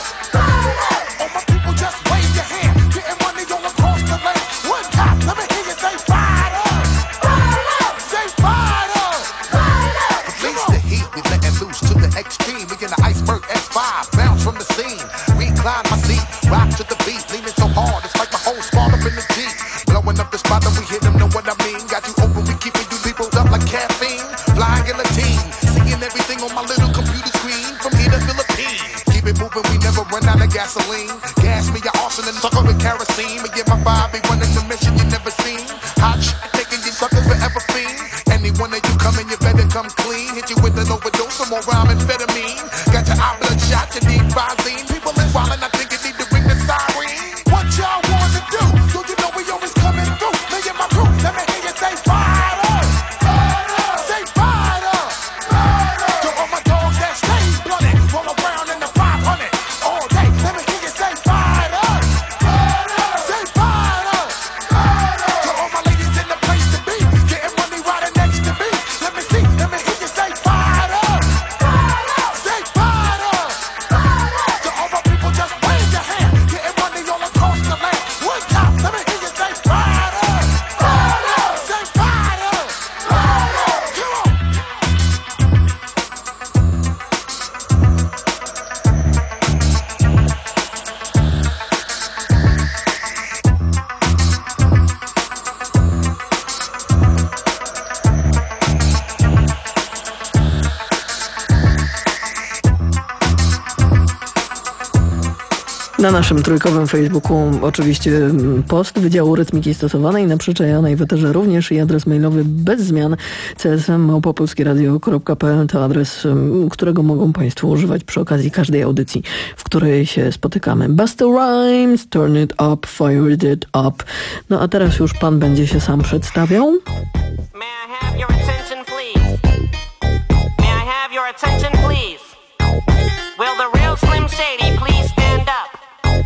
All my people just wave your hand, getting money all across the land. One time, let me hear you say fired up. Say fired up. Release the heat, we letting loose to the extreme. We in the Iceberg S five, bounce from the scene. Recline my seat, rock to the beat, leaning so hard, it's like my whole spawn up in the Jeep. Blowing up the spot that we hit them, know what I mean. Got you open, we keeping you people up like caffeine. Flying guillotine, seeing everything on my little computer screen. From here to Philippines, keep it moving, we never run out of gasoline. Gas me your arson and sucker with kerosene. Me get my vibe, be running the mission you never seen. Hot shit, taking you suckers forever fiend. Any one of you coming, you better come clean. Hit you with an overdose, some more rhyme amphetamine. Got your eye bloodshot, you need Visine. People is wildin', I think you need to ring the siren. What y'all wanna do? Don't you know we always coming through? Me and my crew, let me hear you say fired up. Say fired up. To all my dogs that stay blunted, roll around in the five hundred all day. Let me hear you say fired up. Say fired up. To all my ladies in the place to be, getting money riding next to me. Let me see, let me hear you say fired up. Say fired up. To all my people just wave Na naszym trójkowym Facebooku oczywiście post Wydziału Rytmiki Stosowanej na przyczajonej w eterze również i adres mailowy bez zmian c s m małpa polskie radio kropka p l to adres, którego mogą Państwo używać przy okazji każdej audycji, w której się spotykamy. Busta Rhymes, Turn It Up, Fired It Up. No a teraz już Pan będzie się sam przedstawiał. May I have your attention, please? May I have your attention, please? Will the real Slim Shady please stand up?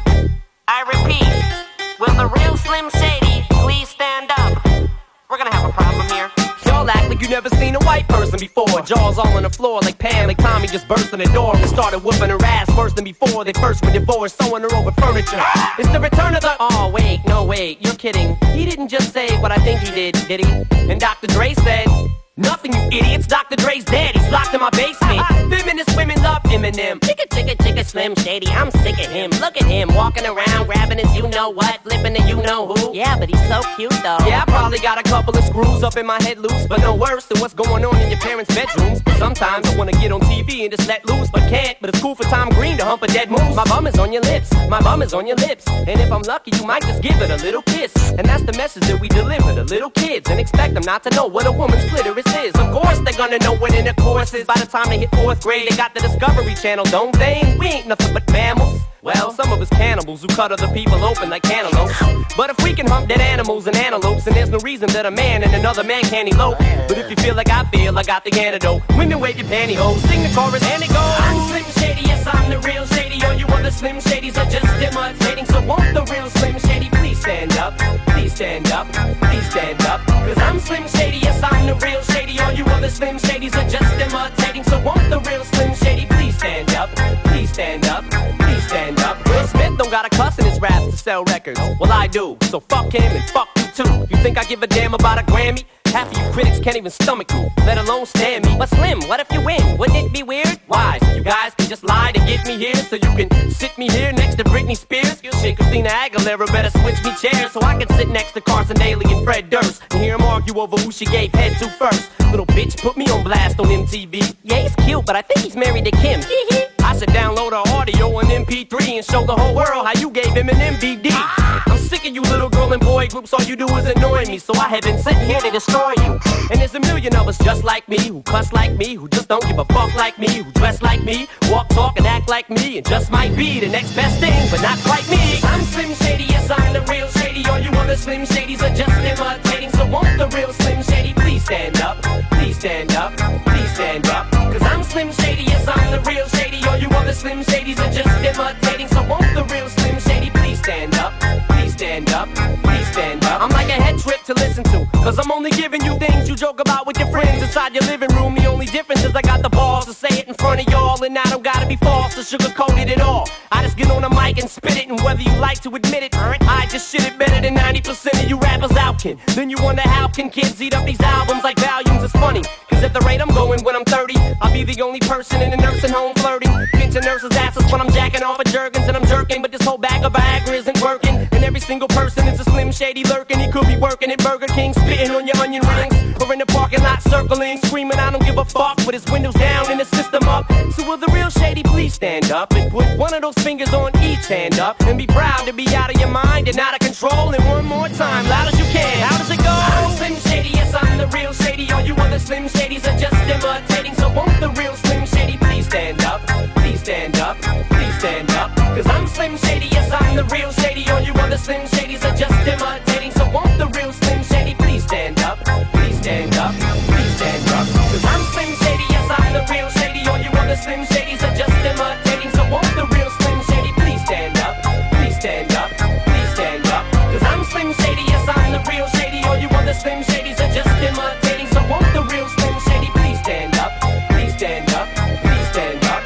I repeat, will the real Slim Shady please stand up? We're gonna have a problem here. Y'all act like you never seen a white person before. Jaws all on the floor like Pam, like Tommy just burst in the door and started whooping her ass worse than before. They first were divorced, sewing her over furniture. It's the return of the... Oh, wait, no, wait, you're kidding. He didn't just say what I think he did, did he? And Doctor Dre said... Nothing, you idiots. Doctor Dre's dead. He's locked in my basement. Feminist women love Eminem. Chicka, chicka, chicka, Slim Shady. I'm sick of him. Look at him walking around, grabbing his you-know-what, flipping the you-know-who. Yeah, but he's so cute, though. Yeah, I probably got a couple of screws up in my head loose, but no worse than what's going on in your parents' bedrooms. Sometimes I wanna get on T V and just let loose, but can't. But it's cool for Tom Green to hump a dead moose. My bum is on your lips. My bum is on your lips. And if I'm lucky, you might just give it a little kiss. And that's the message that we deliver to little kids and expect them not to know what a woman's clitoris is. Of course they're gonna know what intercourse is. By the time they hit fourth grade, they got the Discovery Channel, don't they? We ain't nothing but mammals. Well, some of us cannibals who cut other people open like cantaloupes. But if we can hump dead animals and antelopes, then there's no reason that a man and another man can't elope. But if you feel like I feel, I got the antidote. Women wave your pantyhose, sing the chorus and it goes. I'm Slim Shady, yes I'm the real Shady. All you other Slim Shadys are just imitating. So won't the real Slim Shady please stand up? Please stand up, please stand up. Cause I'm Slim Shady, yes I'm the real Shady. All you other Slim Shadys are just imitating. So won't the real Slim Shady please stand up? Please stand up, please stand up. Will Smith don't got a cuss in his raps to sell records. Well, I do. So fuck him and fuck you too. You think I give a damn about a Grammy? Half of you critics can't even stomach you, let alone stand me. But Slim, what if you win? Wouldn't it be weird? Why? So you guys can just lie to get me here, so you can sit me here next to Britney Spears. Shit, Christina Aguilera better switch me chairs so I can sit next to Carson Daly and Fred Durst and hear them argue over who she gave head to first. Little bitch put me on blast on M T V. Yeah, he's cute, but I think he's married to Kim. I should download her audio on M P three and show the whole world how you gave him an M V D. I'm sick of you little girl and boy groups, all you do is annoy me, so I have been sitting here to destroy you. And there's a million of us just like me, who cuss like me, who just don't give a fuck like me, who dress like me, walk, talk, and act like me, and just might be the next best thing, but not quite me. I'm Slim Shady, yes I'm the real Shady. All you other Slim Shadys are just imitating, so won't the real Slim Shady please stand up? Please stand up, please stand up. Cause I'm Slim Shady, yes I'm the real Shady. All you other Slim Shadys are just imitating, so won't the real Slim Shady please stand up? Please stand up, please stand up. I'm like a head trip to listen to, cause I'm only giving you things you joke about with your friends inside your living room. The only difference is I got the balls to say it in front of y'all, and I don't gotta be false or sugarcoated at all. I just get on the mic and spit it, and whether you like to admit it, I just shit it better than ninety percent of you rappers out, kid. Then you wonder how can kids eat up these albums like volumes? It's funny, cause at the rate I'm going when I'm thirty, I'll be the only person in a nursing home flirting, pinching nurses' asses when I'm jacking off of Jergens and I'm jerking, but this whole bag of Viagra isn't working, and every single person is a Slim Shady lurking. He could be working at Burger King, spitting on your onion rings, or in the parking lot circling, screaming I don't give a fuck, with his windows down and his system up. So will the real Shady please stand up and put one of those fingers on each hand up and be proud to be out of your mind and out of control? And one more time, loud as you can. How does it go? I'm Slim Shady, yes I'm the real Shady. All you other Slim Shadys are just imitating, so won't the real Slim Shady please stand up? Please stand up, please stand up. Cause I'm Slim Shady, yes I'm the real Shady. All you other Slim Shadys are just imitating, so won't the real Slim Shady please stand up? Please stand up, please stand up. Cause I'm Slim Shady, yes I'm the real Shady. All you other Slim Shadys are just imitating, so won't the real Slim Shady please stand up? Please stand up, please stand up. Cause I'm Slim Shady, yes I'm the real Shady. All you other Slim Shadys are just imitating, so won't the real Slim Shady please stand up? Please stand up, please stand up.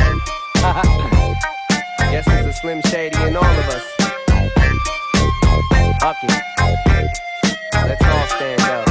Guess there's a Slim Shady in all of us. Okay, let's all stand up.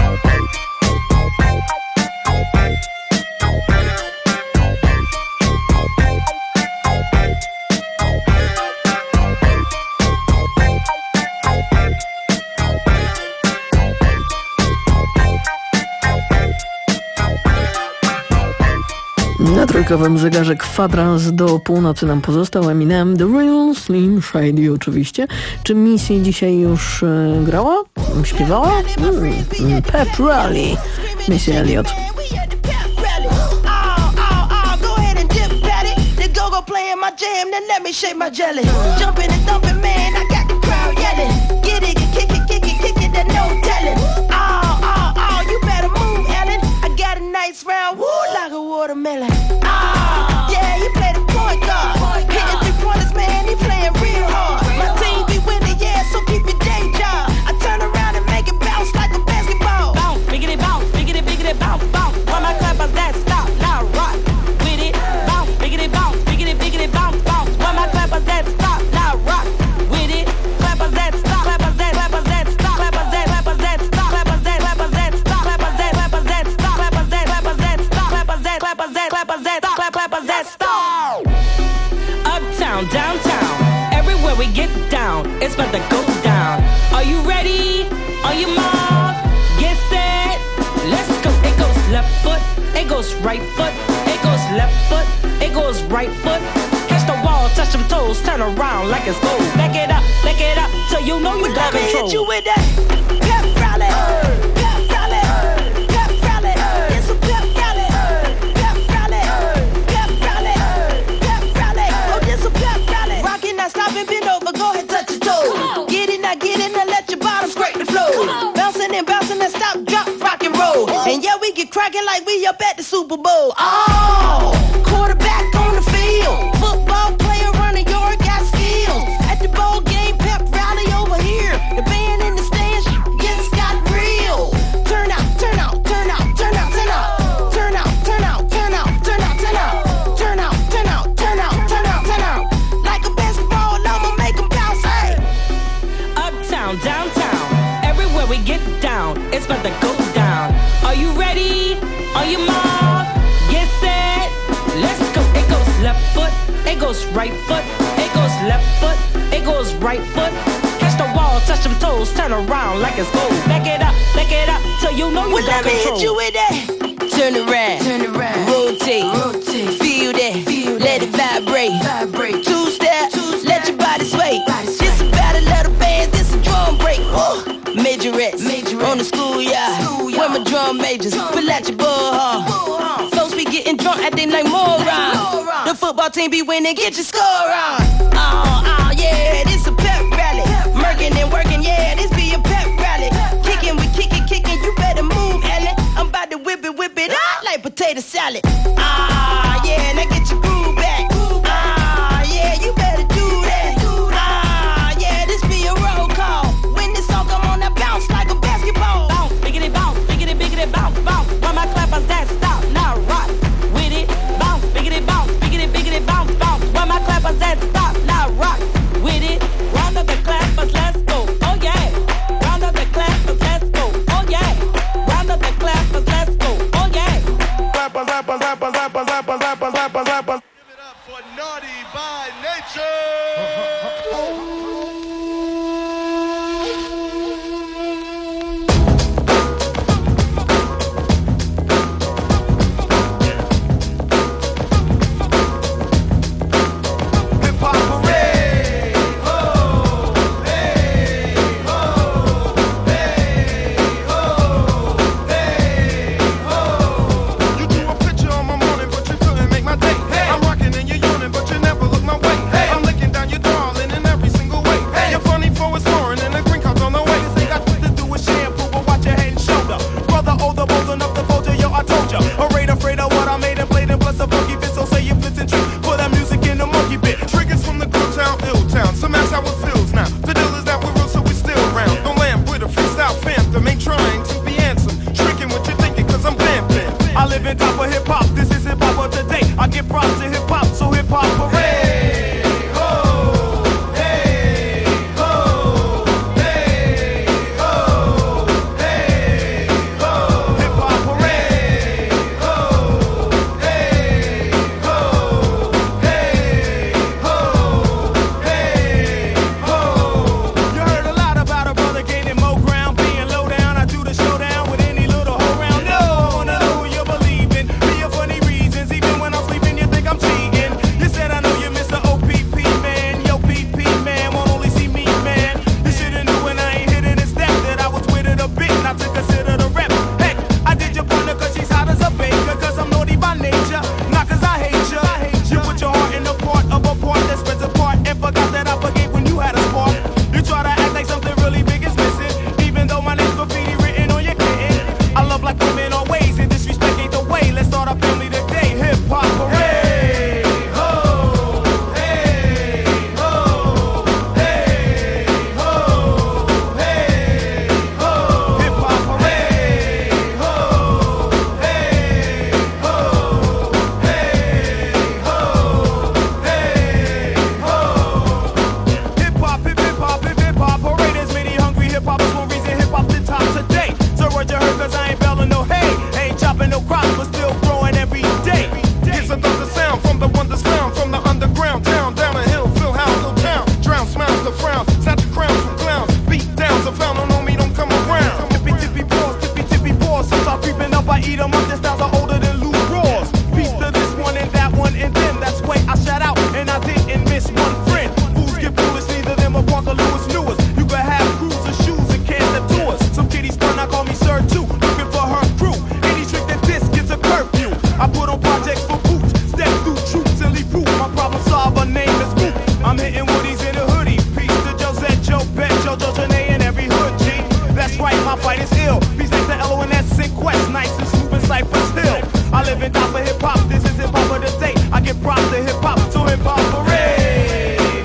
Na trójkowym zegarze kwadrans do północy nam pozostał. Eminem, The Real Slim Shady oczywiście. Czy Missy dzisiaj już e, grała? Śpiewała? Mm, Pep Rally. Missy Elliott. Playing my jam, then let me shake my jelly. Jumping and thumping, man, I got the crowd yelling. Get it, kick it, kick it, kick it, then no telling. Oh, oh, oh, you better move, Ellen. I got a nice round, woo, like a watermelon. Oh, yeah, you play the point guard. Hitting three pointers, man, he playing real hard. My team be winning, yeah, so keep your day job. I turn around and make it bounce like a basketball. Bounce, biggity bounce, biggity, biggity, bounce, bounce. Why my clappers that stop, now rock with it. Bounce, biggity bounce. Biggity bounce, bounce. When my clappers that stop, now rock with it. Clappers that stop, clappers that, clappers that stop, clappers that, clappers that stop, clappers that, clappers that stop, clappers that, clappers that stop, clappers that, clappers that stop, clappers that, clappers that, clappers that stop, clappers that stop. Uptown, downtown, everywhere we get down, it's about to go down. Are you ready? On your mark, get set, let's go. It goes left foot, it goes right foot, it goes left foot. It goes right foot, catch the wall, touch them toes, turn around like it's gold. Back it up, back it up, till you know you got control. Let me hit you with that pep rally, pep rally, pep rally. It's a pep rally, pep rally, pep rally, pep rally. Oh, this a pep rally. Rockin', not stopping, bend over, go ahead, touch your toes. Get it, not get it, now let your bottom scrape the floor. Bouncing and bouncing and stop, drop, rock and roll. And yeah, we get cracking like we up at the Super Bowl. Oh! Quarterback on the field, football player running yard, got skills. At the ball game, pep rally over here. The band in the stands, yes, got real. Turn out, turn out, turn out, turn out, turn out. Turn out, turn out, turn out, turn out, turn out. Turn out, turn out, turn out, turn out, turn out. Like a basketball, I'ma make them bounce, hey. Uptown, downtown, everywhere we get down, it's about to go down. Are you ready? On your mark, get set. Let's go. It goes left foot, it goes right foot, it goes left foot, it goes right foot. Catch the wall, touch them toes, turn around like it's gold. Back it up, back it up, till you know you well, got control. Let me hit you with that. Turn around, turn around, rotate, rotate. Feel that, feel let that. It vibrate, vibrate. Two step, Two step. Let your body sway. Body sway. This a battle of the bands, this a drum break. Woo. Majorettes, Majorettes. On the schoolyard, schoolyard. Where my drum majors, pull out your bullhorn. Folks be getting drunk, acting like morons. The football team be winning, get your score on. Oh, oh, yeah, this a pep rally. Merkin' and working, yeah, this be a pep rally. Kicking, we kicking, kicking, you better move, Ellen. I'm about to whip it, whip it up like potato salad. Ah, yeah, now get your groove back. Ah, yeah, you better do that. Ah, yeah, this be a roll call. When this song come on, I bounce like a basketball. Bounce, biggity bounce, biggity, biggity, bounce, bounce. When my clappers that stop, now rock with it. Bounce, biggity, bounce, biggity, biggity, bounce, bounce. When my clappers that stop, now rock with it. Round up the clappers, let's go. Oh yeah. Round up the clappers, let's go. Oh yeah. Round up the clappers, let's go. Oh yeah. Clappers, clappers, clappers, clappers, clappers, clappers, clappers, clappers. Give it up for Naughty by Nature. I'm rocking and you're yawning, but you never look my way. Hey, I'm licking down your darling in every single hit and miss one friend. Fools get foolish, neither of them are Parker Lewis Lewis. You can have cruiser shoes and can't step tours. Some kiddies fun, I call me Sir too. Looking for her crew. Any trick that this gets a curfew. I put on projects for boots. Step through troops and leave proof. My problem solver name is Scoop. I'm hitting woodies in a hoodie. Peace to Josette, Joe Pet, Jojo, Janae, and every hood G. That's right, my fight is ill. Peace next to L O N S and Quest. Nice and smooth and Cypress Hill. I live in top of hip hop. This is hip hop of the day. I get props to hip hop. So hip hop parade.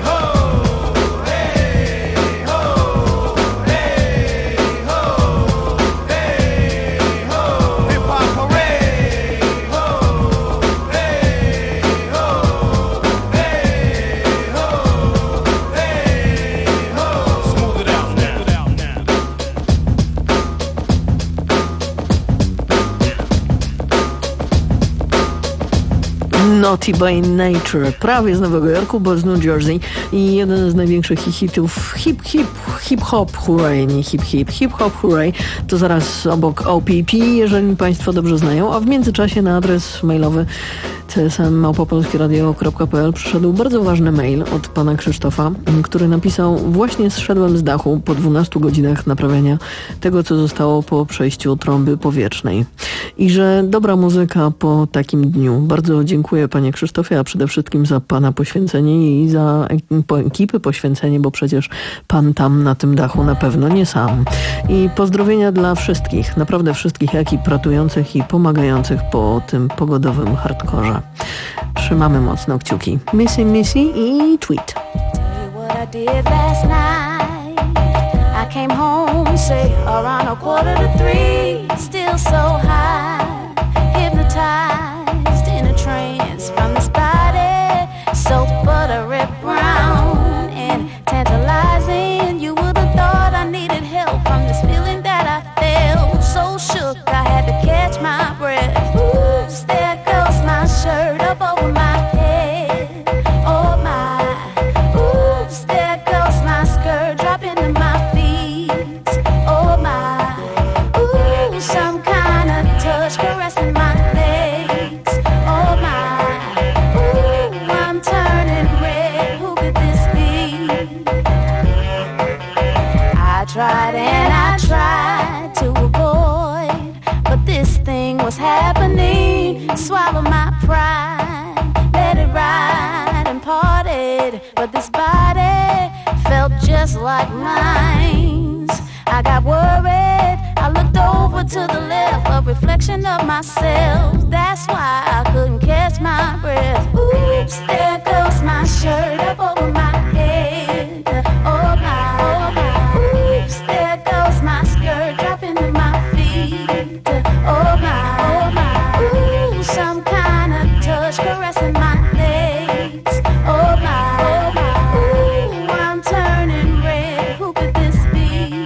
Naughty by Nature, prawie z Nowego Jorku, bo z New Jersey i jeden z największych hitów hip hip, hip hop hooray, nie hip hip, hip hop hooray, to zaraz obok O P P, jeżeli Państwo dobrze znają, a w międzyczasie na adres mailowy c s m małpa polskie radio kropka p l przyszedł bardzo ważny mail od pana Krzysztofa, który napisał: właśnie zszedłem z dachu po dwunastu godzinach naprawiania tego, co zostało po przejściu trąby powietrznej. I że dobra muzyka po takim dniu. Bardzo dziękuję panie Krzysztofie, a przede wszystkim za pana poświęcenie i za ekipy poświęcenie, bo przecież pan tam na tym dachu na pewno nie sam. I pozdrowienia dla wszystkich, naprawdę wszystkich ekip ratujących i pomagających po tym pogodowym hardkorze. Trzymamy mocno kciuki. Missy Missy i tweet. What I did last night, I came home, say around a quarter to three, still so high, hypnotized in a trance from this body, so buttery brown and tantalizing. You would have thought I needed help from this feeling that I felt, so shook I had to catch my breath. Oops, there goes my shirt up over my head. Oh my, oops, there goes my skirt dropping to my feet. Oh my, ooh, some kind of touch caressing my legs. Oh my, ooh, I'm turning red. Who could this be? I tried and I tried to avoid, but this thing was happening. Swallow my pride, let it ride and parted, but this body felt just like mine. I got worried, I looked over to the left, a reflection of myself. That's why I couldn't catch my breath. Oops, there goes my shirt up over my head. Oh my, oh my, oops, there goes my skirt dropping to my feet. Oh my, oh my, ooh, some kind of touch caressing my legs. Oh my, oh my, ooh, I'm turning red. Who could this be?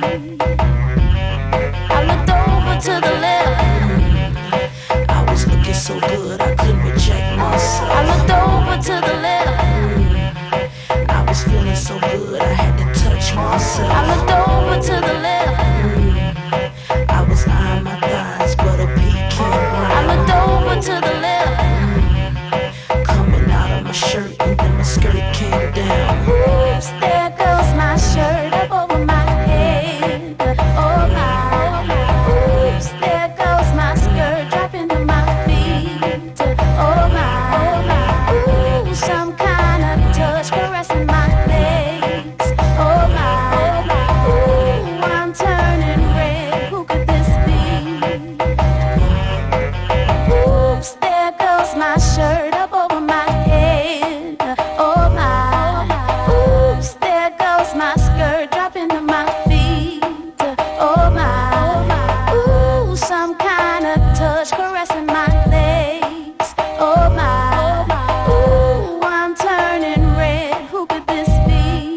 I looked over to the left. I was looking so good I couldn't reject myself. I looked over to the left. I was feeling so good I had to touch myself. I looked over to the left. I was eyeing my thighs, but a pecan brown. I looked over to the left, coming out of my shirt, and then my skirt came down. Oops, there goes my shirt up over my head. Oh my, oh my, oops, there goes my skirt dropping to my feet. Oh my, oh my, ooh, some kind of touch caressing my legs. Oh my, oh my, ooh, I'm turning red. Who could this be? Oops, there goes my shirt up over my head. Oh my, oops, there goes my skirt dropping to my feet. Oh my, ooh, some kind of touch caressing my legs. Oh my, ooh, I'm turning red. Who could this be?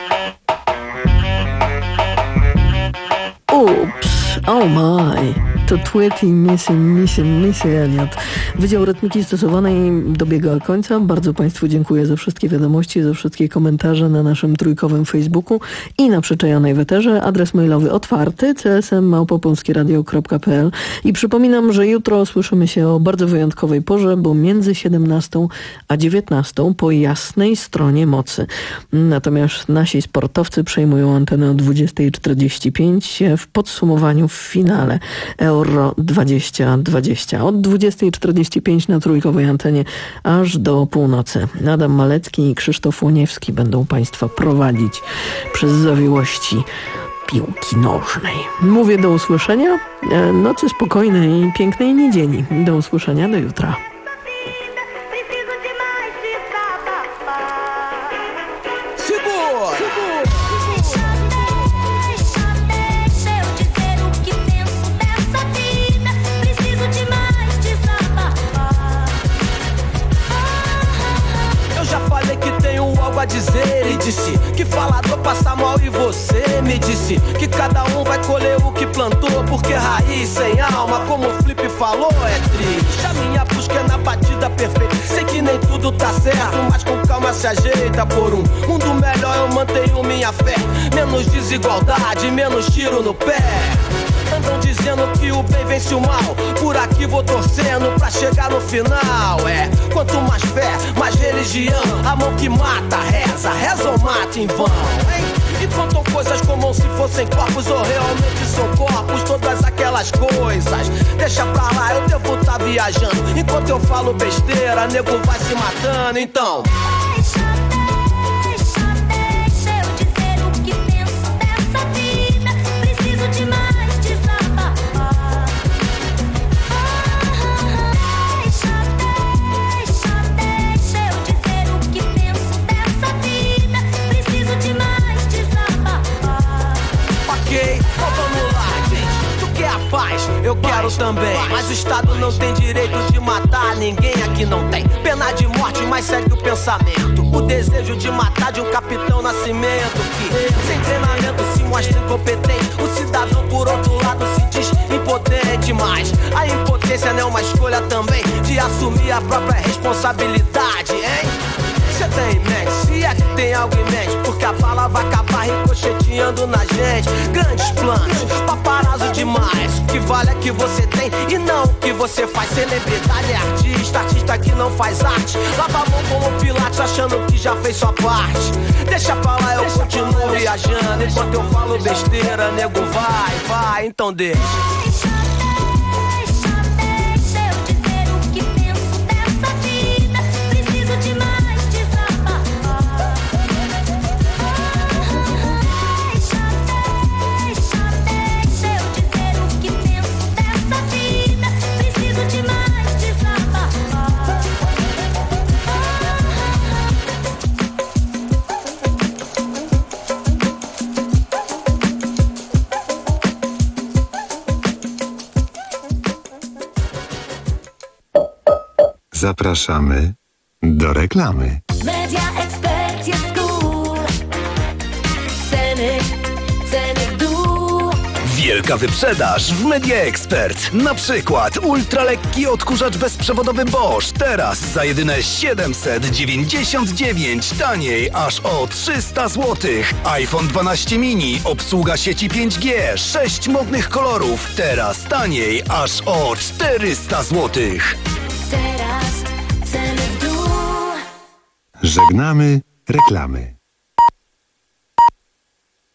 Ups, oh my. To to Tweet i Missy, Missy, Missy Elliott. Wydział Rytmiki Stosowanej dobiega końca. Bardzo Państwu dziękuję za wszystkie wiadomości, za wszystkie komentarze na naszym trójkowym Facebooku i na przyczajonej weterze. Adres mailowy otwarty c s m małpa polskie radio kropka p l. I przypominam, że jutro słyszymy się o bardzo wyjątkowej porze, bo między siedemnastą a dziewiętnastą po jasnej stronie mocy. Natomiast nasi sportowcy przejmują antenę o dwudziesta czterdzieści pięć w podsumowaniu w finale Euro dwadzieścia dwadzieścia. Od dwudziesta czterdzieści pięć na trójkowej antenie aż do północy. Adam Malecki i Krzysztof Łoniewski będą Państwa prowadzić przez zawiłości piłki nożnej. Mówię do usłyszenia. Nocy spokojnej i pięknej niedzieli. Do usłyszenia, do jutra. A dizer e disse que falador passa mal e você me disse que cada um vai colher o que plantou, porque raiz sem alma, como o Flip falou, é triste. A minha busca é na batida perfeita. Sei que nem tudo tá certo, mas com calma se ajeita. Por um mundo melhor eu mantenho minha fé. Menos desigualdade, menos tiro no pé. Andam dizendo que o bem vence o mal. Por aqui vou torcendo pra chegar no final. É, quanto mais fé, mais religião. A mão que mata, reza, reza ou mata em vão, hein? E contam coisas como se fossem corpos ou realmente são corpos. Todas aquelas coisas, deixa pra lá, eu devo tá viajando. Enquanto eu falo besteira, nego vai se matando, então... Eu quero também, mas o Estado não tem direito de matar ninguém, aqui não tem pena de morte, mas segue o pensamento. O desejo de matar de um capitão Nascimento que, sem treinamento, se mostra incompetente. O cidadão, por outro lado, se diz impotente, mas a impotência não é uma escolha também de assumir a própria responsabilidade, hein? Cê tem em mente, se é que tem algo em mente, porque a bala vai acabar ricocheteando na gente. Grandes planos, paparazzo demais. O que vale é que você tem e não o que você faz. Celebridade é artista, artista que não faz arte. Lava a mão como Pilates achando que já fez sua parte. Deixa pra lá, eu continuo viajando. Enquanto eu falo besteira, nego vai, vai, então deixa. Zapraszamy do reklamy. Media Expert jest cool. Ceny, ceny w dół. Wielka wyprzedaż w Media Expert. Na przykład ultralekki odkurzacz bezprzewodowy Bosch. Teraz za jedyne siedemset dziewięćdziesiąt dziewięć. Taniej aż o trzysta złotych. iPhone dwanaście mini. Obsługa sieci pięć G. sześć modnych kolorów. Teraz taniej aż o czterysta złotych. Teraz ceny w dół. Żegnamy reklamy.